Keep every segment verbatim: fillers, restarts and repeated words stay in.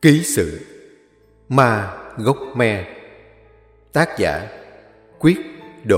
Ký sự Ma Gốc Me. Tác giả Quyết Độ.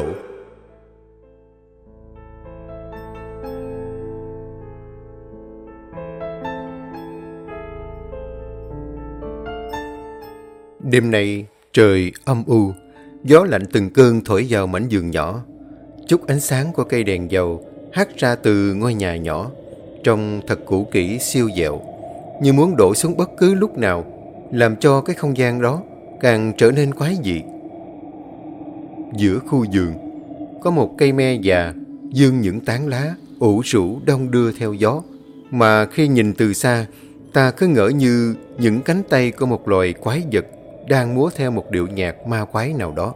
Đêm nay trời âm u, gió lạnh từng cơn thổi vào mảnh giường nhỏ. Chút ánh sáng của cây đèn dầu hắt ra từ ngôi nhà nhỏ, trông thật cũ kỹ siêu dẹo, như muốn đổ xuống bất cứ lúc nào, làm cho cái không gian đó càng trở nên quái dị. Giữa khu vườn có một cây me già vươn những tán lá ủ rũ đong đưa theo gió, mà khi nhìn từ xa, ta cứ ngỡ như những cánh tay của một loài quái vật đang múa theo một điệu nhạc ma quái nào đó.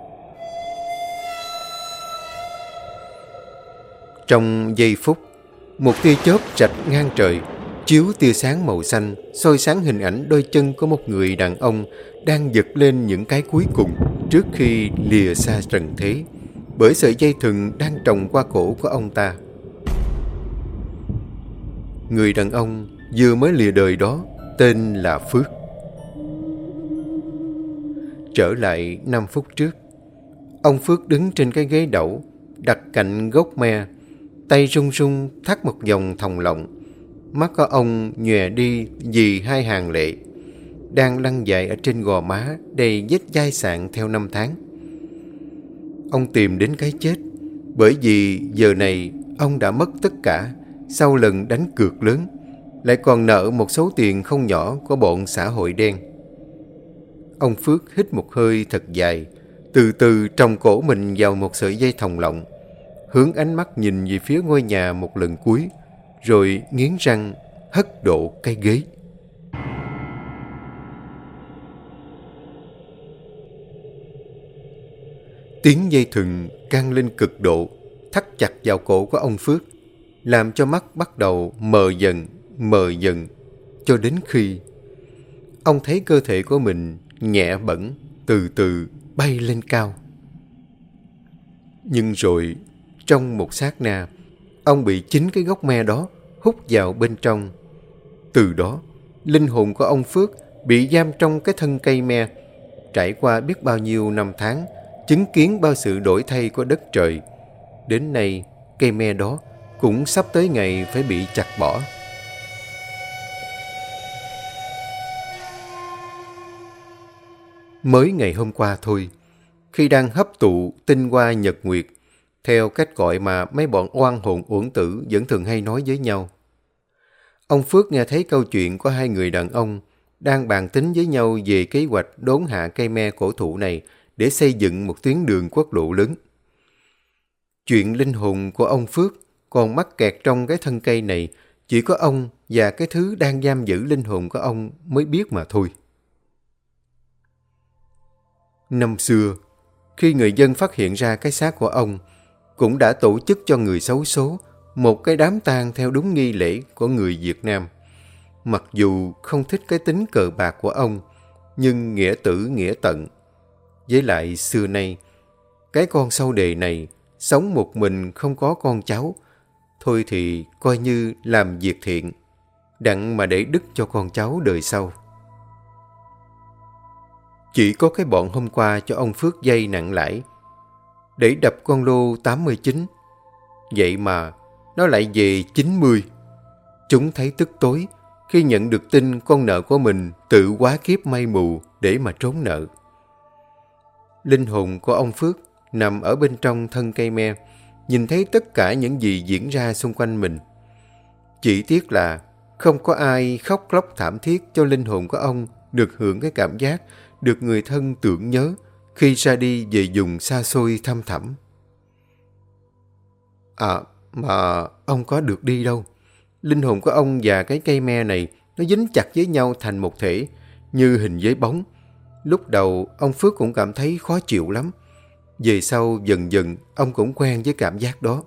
Trong giây phút, một tia chớp rạch ngang trời, chiếu tia sáng màu xanh, soi sáng hình ảnh đôi chân của một người đàn ông đang giật lên những cái cuối cùng trước khi lìa xa trần thế, bởi sợi dây thừng đang tròng qua cổ của ông ta. Người đàn ông vừa mới lìa đời đó tên là Phước. Trở lại năm phút trước, ông Phước đứng trên cái ghế đẩu, đặt cạnh gốc me, tay run run thắt một dòng thòng lọng. Mắt của ông nhòe đi vì hai hàng lệ đang lăn dài ở trên gò má đầy vết dai sạn theo năm tháng. Ông tìm đến cái chết, bởi vì giờ này ông đã mất tất cả sau lần đánh cược lớn, lại còn nợ một số tiền không nhỏ của bọn xã hội đen. Ông Phước hít một hơi thật dài, từ từ tròng cổ mình vào một sợi dây thòng lọng, hướng ánh mắt nhìn về phía ngôi nhà một lần cuối, rồi nghiến răng hất độ cái ghế. Tiếng dây thừng căng lên cực độ, thắt chặt vào cổ của ông Phước, làm cho mắt bắt đầu mờ dần, mờ dần, cho đến khi ông thấy cơ thể của mình nhẹ bẫng, từ từ bay lên cao. Nhưng rồi, trong một sát na, ông bị chính cái gốc me đó hút vào bên trong. Từ đó, linh hồn của ông Phước bị giam trong cái thân cây me, trải qua biết bao nhiêu năm tháng, chứng kiến bao sự đổi thay của đất trời. Đến nay, cây me đó cũng sắp tới ngày phải bị chặt bỏ. Mới ngày hôm qua thôi, khi đang hấp tụ tinh hoa nhật nguyệt, theo cách gọi mà mấy bọn oan hồn uổng tử vẫn thường hay nói với nhau, ông Phước nghe thấy câu chuyện của hai người đàn ông đang bàn tính với nhau về kế hoạch đốn hạ cây me cổ thụ này để xây dựng một tuyến đường quốc lộ lớn. Chuyện linh hồn của ông Phước còn mắc kẹt trong cái thân cây này, chỉ có ông và cái thứ đang giam giữ linh hồn của ông mới biết mà thôi. Năm xưa, khi người dân phát hiện ra cái xác của ông, cũng đã tổ chức cho người xấu số một cái đám tang theo đúng nghi lễ của người Việt Nam. Mặc dù không thích cái tính cờ bạc của ông, nhưng nghĩa tử nghĩa tận. Với lại xưa nay, cái con sâu đề này sống một mình không có con cháu, thôi thì coi như làm việc thiện, đặng mà để đức cho con cháu đời sau. Chỉ có cái bọn hôm qua cho ông Phước dây nặng lãi để đập con lô tám mươi chín. Vậy mà nó lại về chín mươi. Chúng thấy tức tối khi nhận được tin con nợ của mình tự hóa kiếp may mù để mà trốn nợ. Linh hồn của ông Phước nằm ở bên trong thân cây me, nhìn thấy tất cả những gì diễn ra xung quanh mình. Chỉ tiếc là không có ai khóc lóc thảm thiết cho linh hồn của ông được hưởng cái cảm giác được người thân tưởng nhớ khi ra đi về vùng xa xôi thăm thẳm. À, mà ông có được đi đâu. Linh hồn của ông và cái cây me này nó dính chặt với nhau thành một thể, như hình với bóng. Lúc đầu ông Phước cũng cảm thấy khó chịu lắm. Về sau dần dần ông cũng quen với cảm giác đó.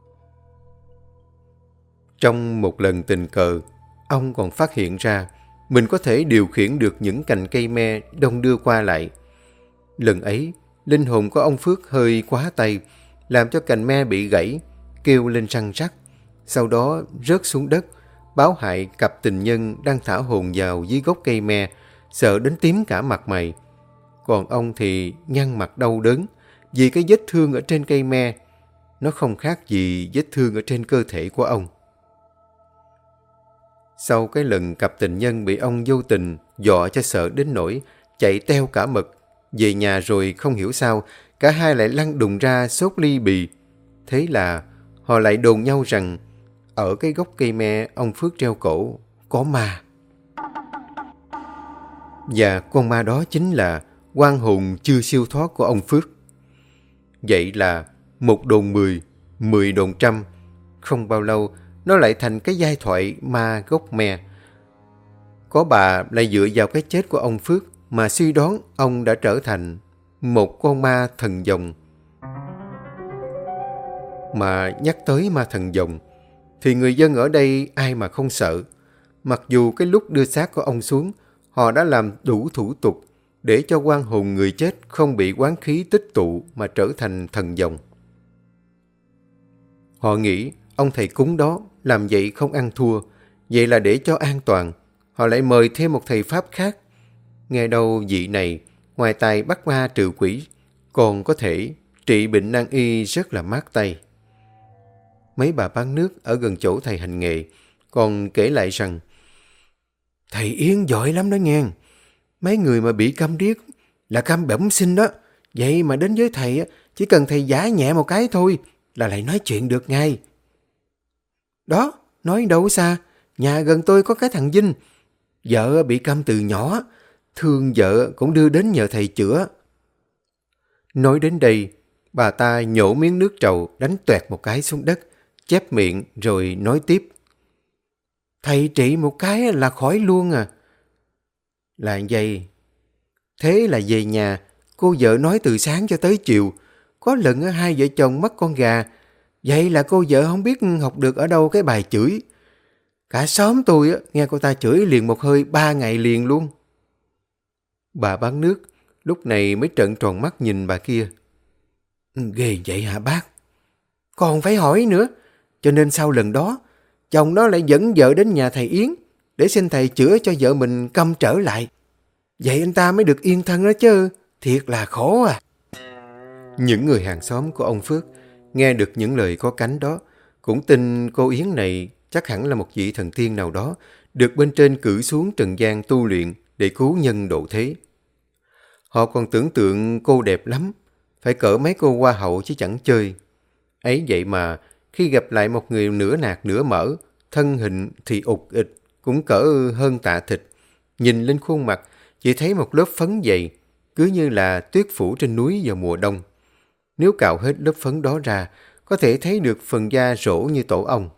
Trong một lần tình cờ, ông còn phát hiện ra mình có thể điều khiển được những cành cây me đong đưa qua lại. Lần ấy, linh hồn của ông Phước hơi quá tay, làm cho cành me bị gãy, kêu lên răng rắc, sau đó rớt xuống đất, báo hại cặp tình nhân đang thả hồn vào dưới gốc cây me, sợ đến tím cả mặt mày. Còn ông thì nhăn mặt đau đớn vì cái vết thương ở trên cây me. Nó không khác gì vết thương ở trên cơ thể của ông. Sau cái lần cặp tình nhân bị ông vô tình dọa cho sợ đến nỗi chạy teo cả mật, về nhà rồi không hiểu sao cả hai lại lăn đùng ra sốt ly bì. Thế là họ lại đồn nhau rằng ở cái gốc cây me ông Phước treo cổ có ma. Và con ma đó chính là oan hồn chưa siêu thoát của ông Phước. Vậy là một đồn mười, mười đồn trăm. Không bao lâu nó lại thành cái giai thoại ma gốc me. Có bà lại dựa vào cái chết của ông Phước mà suy đoán ông đã trở thành một con ma thần dòng. Mà nhắc tới ma thần dòng thì người dân ở đây ai mà không sợ. Mặc dù cái lúc đưa xác của ông xuống, họ đã làm đủ thủ tục để cho oan hồn người chết không bị oán khí tích tụ mà trở thành thần dòng. Họ nghĩ ông thầy cúng đó làm vậy không ăn thua, vậy là để cho an toàn. Họ lại mời thêm một thầy Pháp khác. Nghe đâu vị này, ngoài tài bắt ma trừ quỷ, còn có thể trị bệnh nan y rất là mát tay. Mấy bà bán nước ở gần chỗ thầy hành nghề còn kể lại rằng thầy Yến giỏi lắm đó nghe. Mấy người mà bị câm điếc là câm bẩm sinh đó. Vậy mà đến với thầy chỉ cần thầy giả nhẹ một cái thôi là lại nói chuyện được ngay. Đó, nói đâu xa, nhà gần tôi có cái thằng Vinh. Vợ bị câm từ nhỏ, thương vợ cũng đưa đến nhờ thầy chữa. Nói đến đây, bà ta nhổ miếng nước trầu đánh toẹt một cái xuống đất, chép miệng rồi nói tiếp. Thầy trị một cái là khỏi luôn à. Là vậy. Thế là về nhà, cô vợ nói từ sáng cho tới chiều. Có lần hai vợ chồng mất con gà. Vậy là cô vợ không biết học được ở đâu cái bài chửi. Cả xóm tôi nghe cô ta chửi liền một hơi ba ngày liền luôn. Bà bán nước lúc này mới trợn tròn mắt nhìn bà kia. Ghê vậy hả bác? Còn phải hỏi nữa. Cho nên sau lần đó, chồng nó lại dẫn vợ đến nhà thầy Yến để xin thầy chữa cho vợ mình câm trở lại. Vậy anh ta mới được yên thân đó chứ. Thiệt là khổ à. Những người hàng xóm của ông Phước nghe được những lời có cánh đó cũng tin cô Yến này chắc hẳn là một vị thần tiên nào đó được bên trên cử xuống trần gian tu luyện để cứu nhân độ thế. Họ còn tưởng tượng cô đẹp lắm, phải cỡ mấy cô hoa hậu chứ chẳng chơi. Ấy vậy mà khi gặp lại một người nửa nạc nửa mỡ, thân hình thì ụt ịch, cũng cỡ hơn tạ thịt. Nhìn lên khuôn mặt chỉ thấy một lớp phấn dày, cứ như là tuyết phủ trên núi vào mùa đông. Nếu cạo hết lớp phấn đó ra, có thể thấy được phần da rỗ như tổ ong.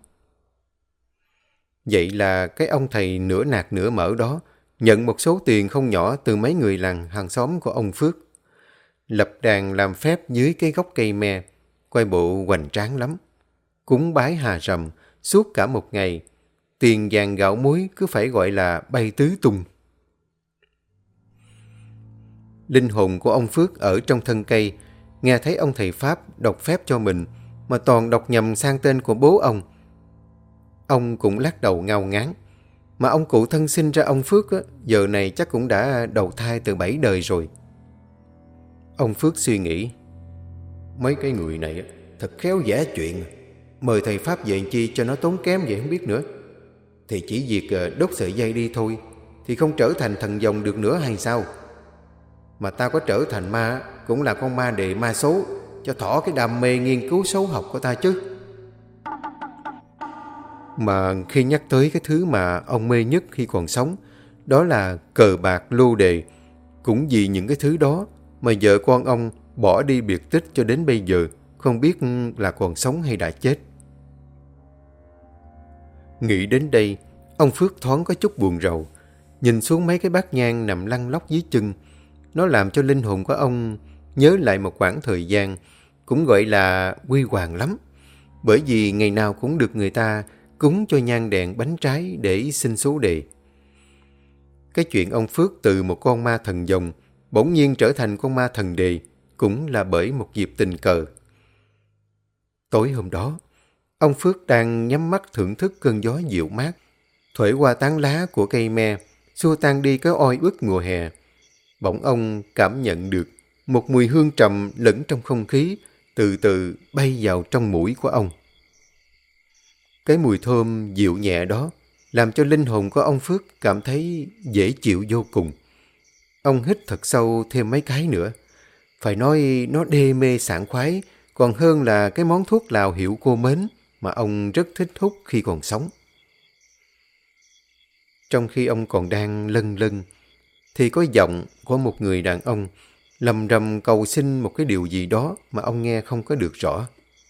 Vậy là cái ông thầy nửa nạc nửa mỡ đó nhận một số tiền không nhỏ từ mấy người làng hàng xóm của ông Phước. Lập đàn làm phép dưới cái gốc cây me, coi bộ hoành tráng lắm. Cúng bái hà rầm suốt cả một ngày, tiền vàng gạo muối cứ phải gọi là bay tứ tung. Linh hồn của ông Phước ở trong thân cây, nghe thấy ông thầy Pháp đọc phép cho mình, mà toàn đọc nhầm sang tên của bố ông. Ông cũng lắc đầu ngao ngán. Mà ông cụ thân sinh ra ông Phước á, giờ này chắc cũng đã đầu thai từ bảy đời rồi. Ông Phước suy nghĩ, mấy cái người này thật khéo giả chuyện. Mời thầy Pháp về chi cho nó tốn kém vậy không biết nữa. Thì chỉ việc đốt sợi dây đi thôi, thì không trở thành thần dòng được nữa hay sao? Mà ta có trở thành ma cũng là con ma đề ma số, cho thỏ cái đam mê nghiên cứu số học của ta chứ. Mà khi nhắc tới cái thứ mà ông mê nhất khi còn sống, đó là cờ bạc lô đề. Cũng vì những cái thứ đó mà vợ con ông bỏ đi biệt tích cho đến bây giờ, không biết là còn sống hay đã chết. Nghĩ đến đây, ông Phước thoáng có chút buồn rầu. Nhìn xuống mấy cái bát nhang nằm lăn lóc dưới chân, nó làm cho linh hồn của ông nhớ lại một khoảng thời gian, cũng gọi là huy hoàng lắm. Bởi vì ngày nào cũng được người ta cúng cho nhang đèn bánh trái để xin số đề. Cái chuyện ông Phước từ một con ma thần dòng bỗng nhiên trở thành con ma thần đề cũng là bởi một dịp tình cờ. Tối hôm đó, ông Phước đang nhắm mắt thưởng thức cơn gió dịu mát thổi qua tán lá của cây me, xua tan đi cái oi ức mùa hè. Bỗng ông cảm nhận được một mùi hương trầm lẫn trong không khí, từ từ bay vào trong mũi của ông. Cái mùi thơm dịu nhẹ đó làm cho linh hồn của ông Phước cảm thấy dễ chịu vô cùng. Ông hít thật sâu thêm mấy cái nữa. Phải nói nó đê mê sảng khoái, còn hơn là cái món thuốc lào hiệu cô mến mà ông rất thích hút khi còn sống. Trong khi ông còn đang lân lân, thì có giọng của một người đàn ông lầm rầm cầu xin một cái điều gì đó mà ông nghe không có được rõ.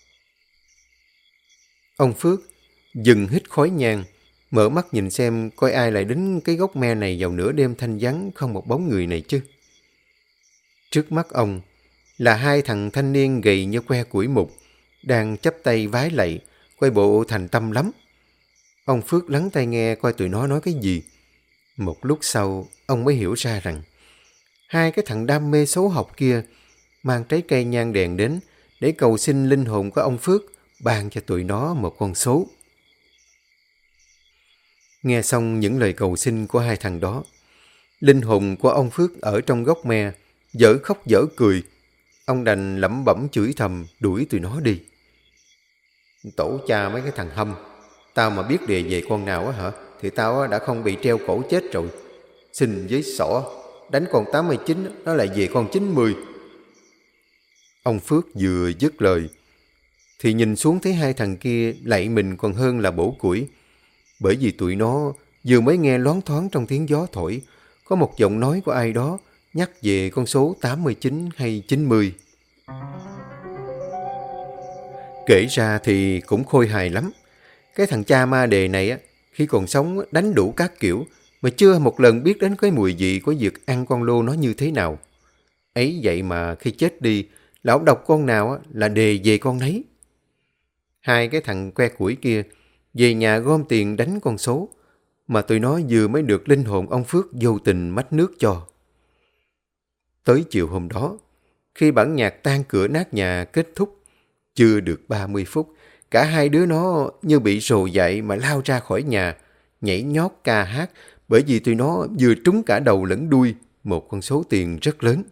Ông Phước dừng hít khói nhang, mở mắt nhìn xem coi ai lại đến cái gốc me này vào nửa đêm thanh vắng không một bóng người này chứ. Trước mắt ông là hai thằng thanh niên gầy như que củi mục, đang chắp tay vái lạy, quay bộ thành tâm lắm. Ông Phước lắng tai nghe coi tụi nó nói cái gì. Một lúc sau, ông mới hiểu ra rằng hai cái thằng đam mê xấu học kia mang trái cây nhang đèn đến để cầu xin linh hồn của ông Phước ban cho tụi nó một con số. Nghe xong những lời cầu xin của hai thằng đó, linh hồn của ông Phước ở trong gốc me dở khóc dở cười. Ông đành lẩm bẩm chửi thầm đuổi tụi nó đi. Tổ cha mấy cái thằng hâm, tao mà biết đề về con nào á hả, thì tao đã không bị treo cổ chết rồi. Xin với xỏ, đánh con tám mươi chín, nó lại về con chín mươi. Ông Phước vừa dứt lời, thì nhìn xuống thấy hai thằng kia lạy mình còn hơn là bổ củi. Bởi vì tụi nó vừa mới nghe loáng thoáng trong tiếng gió thổi, có một giọng nói của ai đó nhắc về con số tám mươi chín hay chín mươi. Kể ra thì cũng khôi hài lắm. Cái thằng cha ma đề này á, khi còn sống đánh đủ các kiểu, mà chưa một lần biết đến cái mùi vị của việc ăn con lô nó như thế nào. Ấy vậy mà khi chết đi, lão độc con nào á, là đề về con nấy. Hai cái thằng que củi kia về nhà gom tiền đánh con số, mà tụi nó vừa mới được linh hồn ông Phước vô tình mách nước cho. Tới chiều hôm đó, khi bản nhạc tan cửa nát nhà kết thúc, chưa được ba mươi phút, cả hai đứa nó như bị rồ dậy mà lao ra khỏi nhà, nhảy nhót ca hát, bởi vì tụi nó vừa trúng cả đầu lẫn đuôi một con số tiền rất lớn.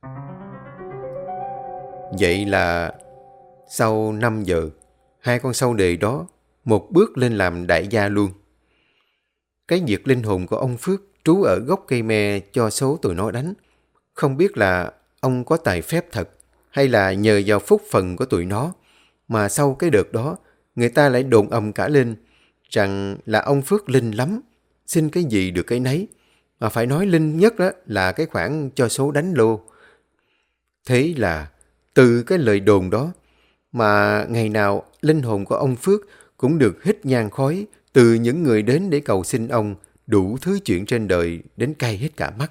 Vậy là sau năm giờ, hai con sâu đề đó một bước lên làm đại gia luôn. Cái việc linh hồn của ông Phước trú ở gốc cây me cho số tụi nó đánh, không biết là ông có tài phép thật hay là nhờ vào phúc phần của tụi nó, mà sau cái đợt đó người ta lại đồn ầm cả lên rằng là ông Phước linh lắm, xin cái gì được cái nấy, mà phải nói linh nhất đó là cái khoản cho số đánh lô. Thế là từ cái lời đồn đó mà ngày nào linh hồn của ông Phước cũng được hít nhang khói từ những người đến để cầu xin ông đủ thứ chuyện trên đời đến cay hết cả mắt.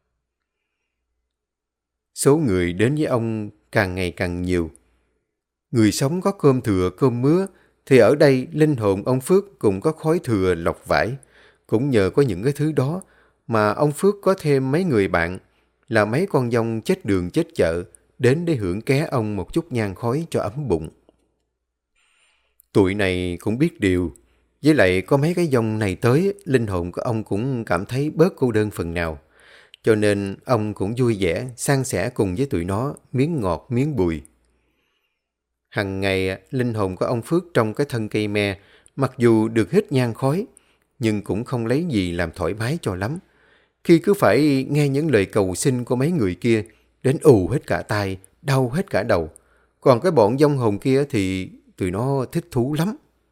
Số người đến với ông càng ngày càng nhiều. Người sống có cơm thừa cơm mứa, thì ở đây linh hồn ông Phước cũng có khói thừa lọc vải. Cũng nhờ có những cái thứ đó mà ông Phước có thêm mấy người bạn, là mấy con dông chết đường chết chợ, đến để hưởng ké ông một chút nhang khói cho ấm bụng. Tụi này cũng biết điều, với lại có mấy cái dông này tới, linh hồn của ông cũng cảm thấy bớt cô đơn phần nào. Cho nên ông cũng vui vẻ, san sẻ cùng với tụi nó miếng ngọt miếng bùi. Hằng ngày, linh hồn của ông Phước trong cái thân cây me, mặc dù được hít nhang khói, nhưng cũng không lấy gì làm thoải mái cho lắm. Khi cứ phải nghe những lời cầu xin của mấy người kia, đến ù hết cả tai, đau hết cả đầu. Còn cái bọn vong hồn kia thì tụi nó thích thú lắm.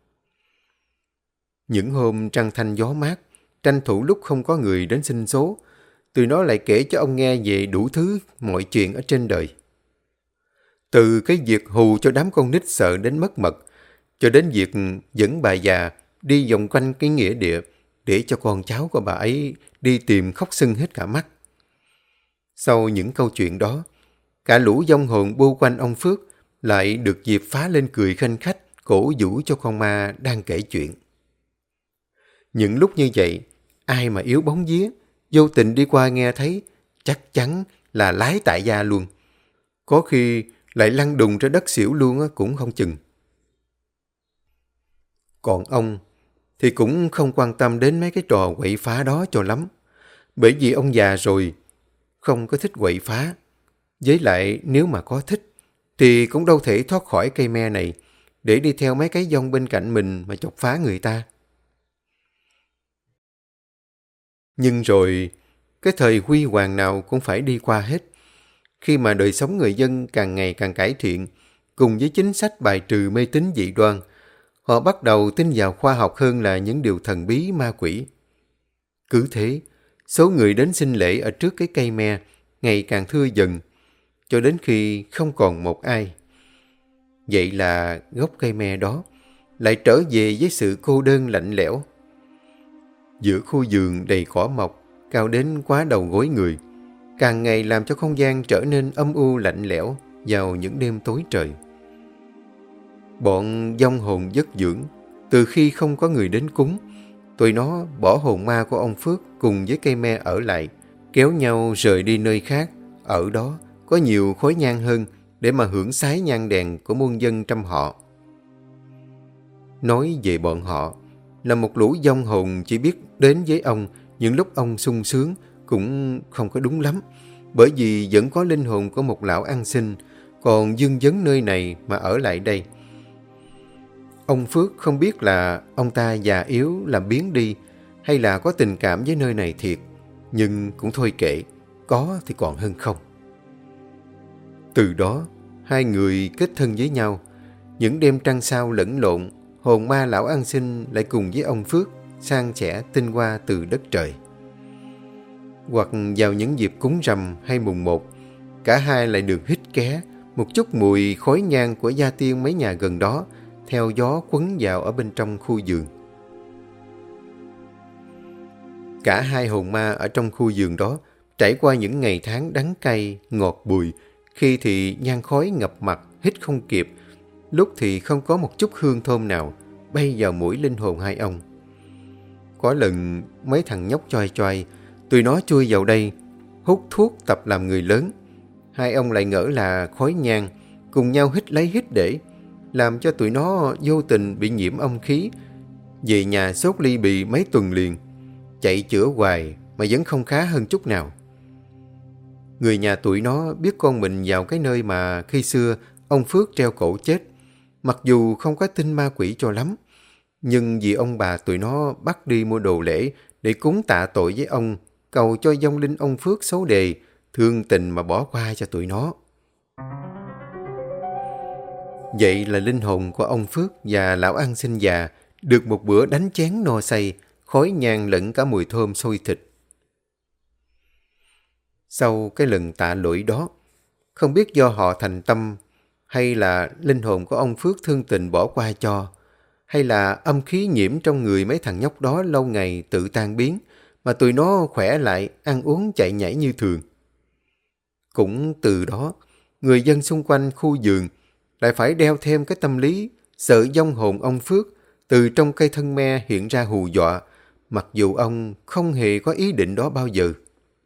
Những hôm trăng thanh gió mát, tranh thủ lúc không có người đến xin số, tụi nó lại kể cho ông nghe về đủ thứ mọi chuyện ở trên đời. Từ cái việc hù cho đám con nít sợ đến mất mật, cho đến việc dẫn bà già đi vòng quanh cái nghĩa địa để cho con cháu của bà ấy đi tìm khóc sưng hết cả mắt. Sau những câu chuyện đó, cả lũ vong hồn bu quanh ông Phước lại được dịp phá lên cười khanh khách, cổ vũ cho con ma đang kể chuyện. Những lúc như vậy, ai mà yếu bóng vía, vô tình đi qua nghe thấy, chắc chắn là lái tại gia luôn. Có khi lại lăn đùng ra đất xỉu luôn cũng không chừng. Còn ông, thì cũng không quan tâm đến mấy cái trò quậy phá đó cho lắm. Bởi vì ông già rồi, không có thích quậy phá. Với lại nếu mà có thích, thì cũng đâu thể thoát khỏi cây me này để đi theo mấy cái dông bên cạnh mình mà chọc phá người ta. Nhưng rồi, cái thời huy hoàng nào cũng phải đi qua hết. Khi mà đời sống người dân càng ngày càng cải thiện, cùng với chính sách bài trừ mê tín dị đoan, họ bắt đầu tin vào khoa học hơn là những điều thần bí ma quỷ. Cứ thế, số người đến xin lễ ở trước cái cây me ngày càng thưa dần, cho đến khi không còn một ai. Vậy là gốc cây me đó lại trở về với sự cô đơn lạnh lẽo. Giữa khu vườn đầy cỏ mọc, cao đến quá đầu gối người, càng ngày làm cho không gian trở nên âm u lạnh lẽo vào những đêm tối trời. Bọn vong hồn giấc dưỡng, từ khi không có người đến cúng, tụi nó bỏ hồn ma của ông Phước cùng với cây me ở lại, kéo nhau rời đi nơi khác. Ở đó có nhiều khói nhang hơn để mà hưởng sái nhang đèn của muôn dân trăm họ. Nói về bọn họ, là một lũ vong hồn chỉ biết đến với ông những lúc ông sung sướng cũng không có đúng lắm, bởi vì vẫn có linh hồn của một lão ăn xin còn vương vấn nơi này mà ở lại đây. Ông Phước không biết là ông ta già yếu làm biến đi hay là có tình cảm với nơi này thiệt, nhưng cũng thôi kệ, có thì còn hơn không. Từ đó, hai người kết thân với nhau. Những đêm trăng sao lẫn lộn, hồn ma lão ăn xin lại cùng với ông Phước san sẻ tinh hoa từ đất trời. Hoặc vào những dịp cúng rằm hay mùng một, cả hai lại được hít ké một chút mùi khói nhang của gia tiên mấy nhà gần đó, theo gió quấn vào ở bên trong khu vườn. Cả hai hồn ma ở trong khu vườn đó trải qua những ngày tháng đắng cay, ngọt bùi, khi thì nhang khói ngập mặt, hít không kịp, lúc thì không có một chút hương thơm nào bay vào mũi linh hồn hai ông. Có lần mấy thằng nhóc choai choai, tụi nó chui vào đây, hút thuốc tập làm người lớn. Hai ông lại ngỡ là khói nhang, cùng nhau hít lấy hít để, làm cho tụi nó vô tình bị nhiễm âm khí. Về nhà sốt ly bì mấy tuần liền, chạy chữa hoài mà vẫn không khá hơn chút nào. Người nhà tụi nó biết con mình vào cái nơi mà khi xưa ông Phước treo cổ chết. Mặc dù không có tin ma quỷ cho lắm, nhưng vì ông bà tụi nó bắt đi mua đồ lễ để cúng tạ tội với ông, cầu cho vong linh ông Phước xấu đề, thương tình mà bỏ qua cho tụi nó. Vậy là linh hồn của ông Phước và lão ăn xin già được một bữa đánh chén no say, khói nhang lẫn cả mùi thơm sôi thịt. Sau cái lần tạ lỗi đó, không biết do họ thành tâm, hay là linh hồn của ông Phước thương tình bỏ qua cho, hay là âm khí nhiễm trong người mấy thằng nhóc đó lâu ngày tự tan biến, mà tụi nó khỏe lại, ăn uống chạy nhảy như thường. Cũng từ đó, người dân xung quanh khu vườn lại phải đeo thêm cái tâm lý sợ vong hồn ông Phước từ trong cây thân me hiện ra hù dọa, mặc dù ông không hề có ý định đó bao giờ.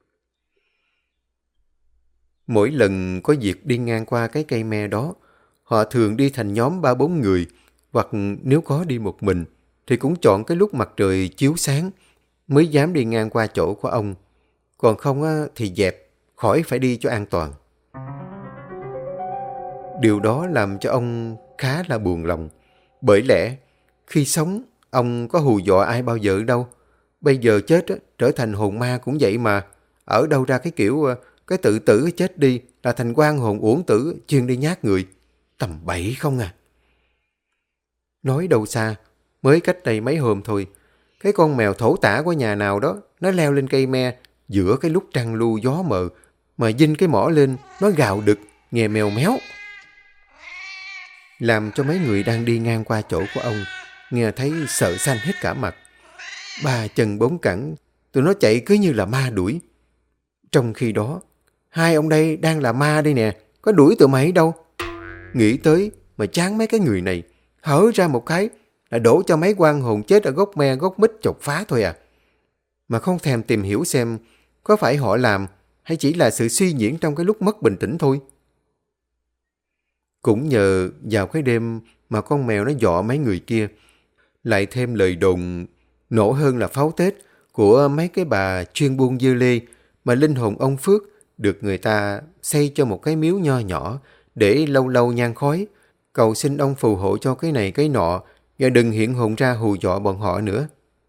Mỗi lần có việc đi ngang qua cái cây me đó, họ thường đi thành nhóm ba bốn người, hoặc nếu có đi một mình, thì cũng chọn cái lúc mặt trời chiếu sáng mới dám đi ngang qua chỗ của ông. Còn không á, thì dẹp, khỏi phải đi cho an toàn. Điều đó làm cho ông khá là buồn lòng. Bởi lẽ, khi sống, ông có hù dọa ai bao giờ đâu. Bây giờ chết á, trở thành hồn ma cũng vậy mà. Ở đâu ra cái kiểu cái tự tử chết đi là thành oan hồn uổng tử chuyên đi nhát người. Tầm bậy không à. Nói đâu xa, mới cách đây mấy hôm thôi, cái con mèo thổ tả của nhà nào đó, nó leo lên cây me giữa cái lúc trăng lu gió mờ, mà vinh cái mỏ lên, nó gào đực, nghe mèo méo. Làm cho mấy người đang đi ngang qua chỗ của ông, nghe thấy sợ xanh hết cả mặt. Ba chân bốn cẳng, tụi nó chạy cứ như là ma đuổi. Trong khi đó, hai ông đây đang là ma đây nè, có đuổi tụi mày đâu. Nghĩ tới mà chán mấy cái người này, hở ra một cái là đổ cho mấy quan hồn chết ở gốc me gốc mít chọc phá thôi à. Mà không thèm tìm hiểu xem có phải họ làm hay chỉ là sự suy diễn trong cái lúc mất bình tĩnh thôi. Cũng nhờ vào cái đêm mà con mèo nó dọ mấy người kia, Lại thêm lời đồn nổ hơn là pháo Tết của mấy cái bà chuyên buôn dưa lê mà linh hồn ông Phước được người ta xây cho một cái miếu nho nhỏ để lâu lâu nhang khói, cầu xin ông phù hộ cho cái này cái nọ và đừng hiện hồn ra hù dọa bọn họ nữa.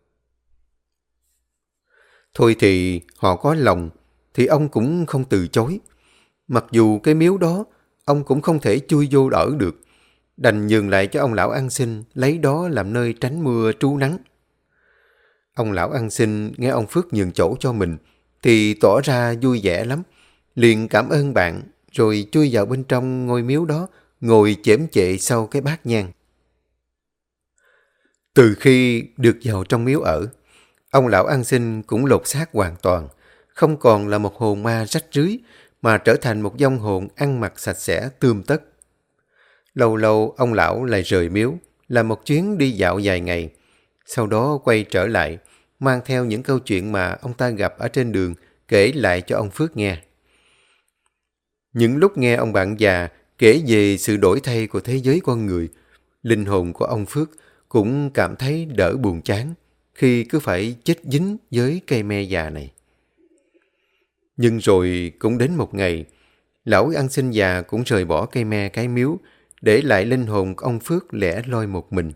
Thôi thì họ có lòng thì ông cũng không từ chối. Mặc dù cái miếu đó ông cũng không thể chui vô đỡ được, đành nhường lại cho ông lão ăn xin lấy đó làm nơi tránh mưa trú nắng. Ông lão ăn xin nghe ông Phước nhường chỗ cho mình thì tỏ ra vui vẻ lắm, liền cảm ơn bạn rồi chui vào bên trong ngôi miếu đó, ngồi chễm chệ sau cái bát nhang. Từ khi được vào trong miếu ở, ông lão ăn xin cũng lột xác hoàn toàn, không còn là một hồn ma rách rưới mà trở thành một vong hồn ăn mặc sạch sẽ tươm tất. Lâu lâu ông lão lại rời miếu, làm một chuyến đi dạo vài ngày, sau đó quay trở lại, mang theo những câu chuyện mà ông ta gặp ở trên đường kể lại cho ông Phước nghe. Những lúc nghe ông bạn già kể về sự đổi thay của thế giới con người, linh hồn của ông Phước cũng cảm thấy đỡ buồn chán khi cứ phải chết dính với cây me già này. Nhưng rồi cũng đến một ngày, lão ăn xin già cũng rời bỏ cây me cái miếu, để lại linh hồn của ông Phước lẻ loi một mình.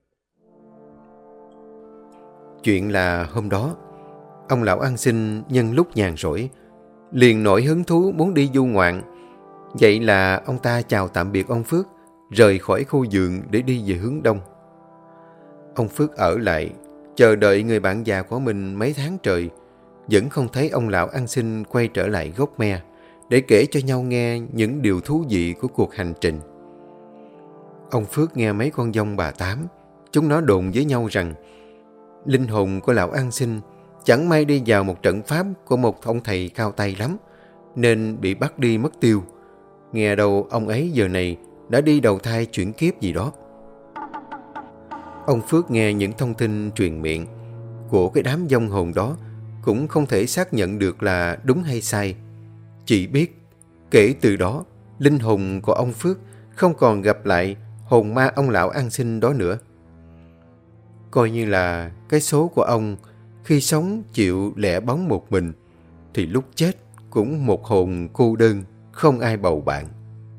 Chuyện là hôm đó, ông lão ăn xin nhân lúc nhàn rỗi, liền nổi hứng thú muốn đi du ngoạn. Vậy là ông ta chào tạm biệt ông Phước, rời khỏi khu vườn để đi về hướng đông. Ông Phước ở lại, chờ đợi người bạn già của mình mấy tháng trời, vẫn không thấy ông lão ăn xin quay trở lại gốc me để kể cho nhau nghe những điều thú vị của cuộc hành trình. Ông Phước nghe mấy con dông bà Tám, chúng nó đồn với nhau rằng linh hồn của lão ăn xin chẳng may đi vào một trận pháp của một ông thầy cao tay lắm, nên bị bắt đi mất tiêu. Nghe đâu ông ấy giờ này đã đi đầu thai chuyển kiếp gì đó. Ông Phước nghe những thông tin truyền miệng của cái đám vong hồn đó cũng không thể xác nhận được là đúng hay sai. Chỉ biết kể từ đó, linh hồn của ông Phước không còn gặp lại hồn ma ông lão ăn xin đó nữa. Coi như là cái số của ông khi sống chịu lẻ bóng một mình, thì lúc chết cũng một hồn cô đơn, không ai bầu bạn.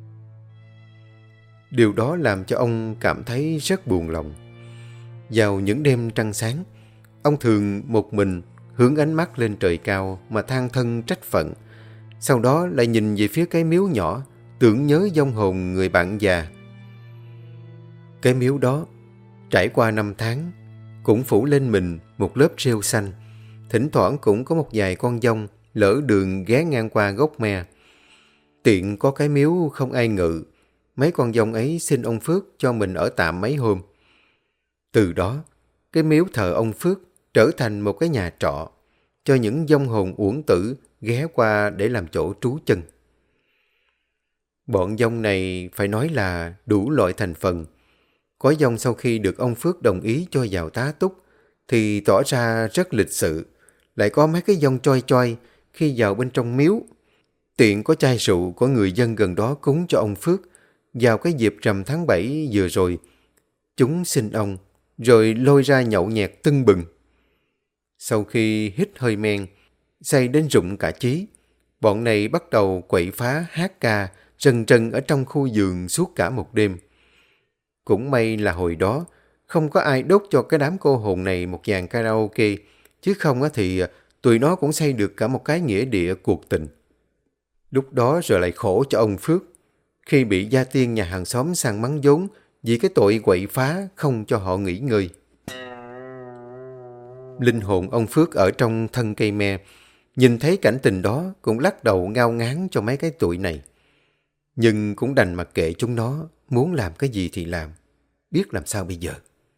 Điều đó làm cho ông cảm thấy rất buồn lòng. Vào những đêm trăng sáng, ông thường một mình hướng ánh mắt lên trời cao mà than thân trách phận, sau đó lại nhìn về phía cái miếu nhỏ, tưởng nhớ vong hồn người bạn già. Cái miếu đó, trải qua năm tháng, cũng phủ lên mình một lớp rêu xanh. Thỉnh thoảng cũng có một vài con dông lỡ đường ghé ngang qua gốc me. Tiện có cái miếu không ai ngự, mấy con dông ấy xin ông Phước cho mình ở tạm mấy hôm. Từ đó, cái miếu thờ ông Phước trở thành một cái nhà trọ cho những vong hồn uổng tử ghé qua để làm chỗ trú chân. Bọn dông này phải nói là đủ loại thành phần. Có dông sau khi được ông Phước đồng ý cho vào tá túc thì tỏ ra rất lịch sự. Lại có mấy cái dông choi choi khi vào bên trong miếu. Tiện có chai rượu của người dân gần đó cúng cho ông Phước vào cái dịp rằm tháng bảy vừa rồi. Chúng xin ông rồi lôi ra nhậu nhẹt tưng bừng. Sau khi hít hơi men, say đến rụng cả chí, bọn này bắt đầu quậy phá hát ca rần rần ở trong khu vườn suốt cả một đêm. Cũng may là hồi đó không có ai đốt cho cái đám cô hồn này một dàn karaoke, chứ không thì tụi nó cũng xây được cả một cái nghĩa địa cuộc tình. Lúc đó rồi lại khổ cho ông Phước khi bị gia tiên nhà hàng xóm sang mắng vốn vì cái tội quậy phá không cho họ nghỉ ngơi. Linh hồn ông Phước ở trong thân cây me nhìn thấy cảnh tình đó cũng lắc đầu ngao ngán cho mấy cái tụi này. Nhưng cũng đành mặc kệ chúng nó, muốn làm cái gì thì làm, biết làm sao bây giờ.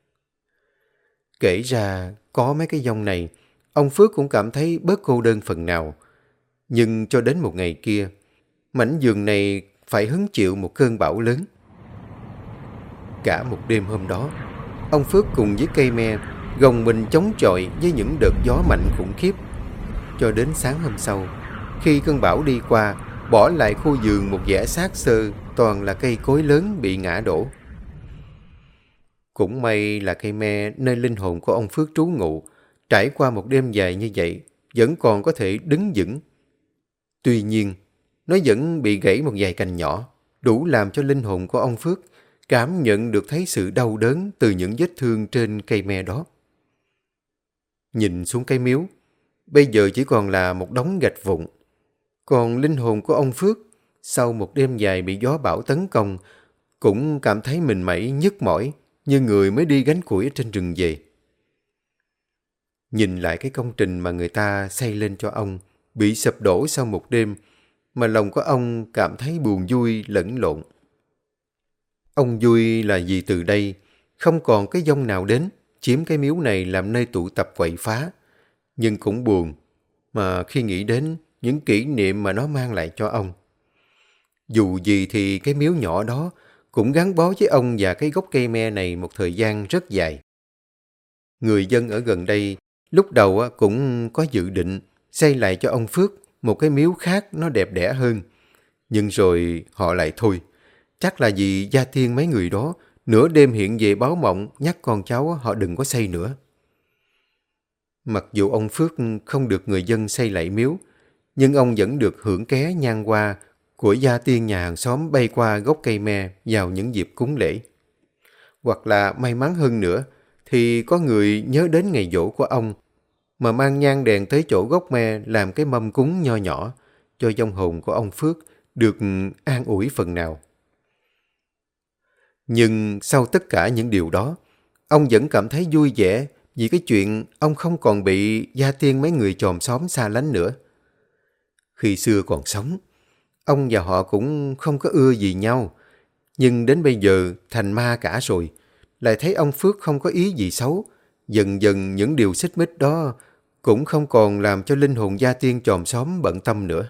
Kể ra có mấy cái dông này, ông Phước cũng cảm thấy bớt cô đơn phần nào. Nhưng cho đến một ngày kia, mảnh vườn này phải hứng chịu một cơn bão lớn. Cả một đêm hôm đó, ông Phước cùng với cây me gồng mình chống chọi với những đợt gió mạnh khủng khiếp. Cho đến sáng hôm sau, khi cơn bão đi qua, bỏ lại khu vườn một vẻ xác xơ, toàn là cây cối lớn bị ngã đổ. Cũng may là cây me nơi linh hồn của ông Phước trú ngụ, trải qua một đêm dài như vậy, vẫn còn có thể đứng vững. Tuy nhiên, nó vẫn bị gãy một vài cành nhỏ, đủ làm cho linh hồn của ông Phước cảm nhận được thấy sự đau đớn từ những vết thương trên cây me đó. Nhìn xuống cái miếu, bây giờ chỉ còn là một đống gạch vụn. Còn linh hồn của ông Phước, sau một đêm dài bị gió bão tấn công, cũng cảm thấy mình mẩy nhức mỏi như người mới đi gánh củi ở trên rừng về. Nhìn lại cái công trình mà người ta xây lên cho ông, bị sụp đổ sau một đêm, mà lòng của ông cảm thấy buồn vui lẫn lộn. Ông vui là vì từ đây không còn cái vong nào đến chiếm cái miếu này làm nơi tụ tập quậy phá. Nhưng cũng buồn mà khi nghĩ đến những kỷ niệm mà nó mang lại cho ông. Dù gì thì cái miếu nhỏ đó cũng gắn bó với ông và cái gốc cây me này một thời gian rất dài. Người dân ở gần đây lúc đầu cũng có dự định xây lại cho ông Phước một cái miếu khác nó đẹp đẽ hơn. Nhưng rồi họ lại thôi. Chắc là vì gia tiên mấy người đó nửa đêm hiện về báo mộng nhắc con cháu họ đừng có xây nữa. Mặc dù ông Phước không được người dân xây lại miếu, nhưng ông vẫn được hưởng ké nhang hoa của gia tiên nhà hàng xóm bay qua gốc cây me vào những dịp cúng lễ. Hoặc là may mắn hơn nữa, thì có người nhớ đến ngày giỗ của ông mà mang nhang đèn tới chỗ gốc me làm cái mâm cúng nho nhỏ cho vong hồn của ông Phước được an ủi phần nào. Nhưng sau tất cả những điều đó, ông vẫn cảm thấy vui vẻ vì cái chuyện ông không còn bị gia tiên mấy người chòm xóm xa lánh nữa. Khi xưa còn sống, ông và họ cũng không có ưa gì nhau, nhưng đến bây giờ thành ma cả rồi, lại thấy ông Phước không có ý gì xấu. Dần dần những điều xích mích đó cũng không còn làm cho linh hồn gia tiên chòm xóm bận tâm nữa.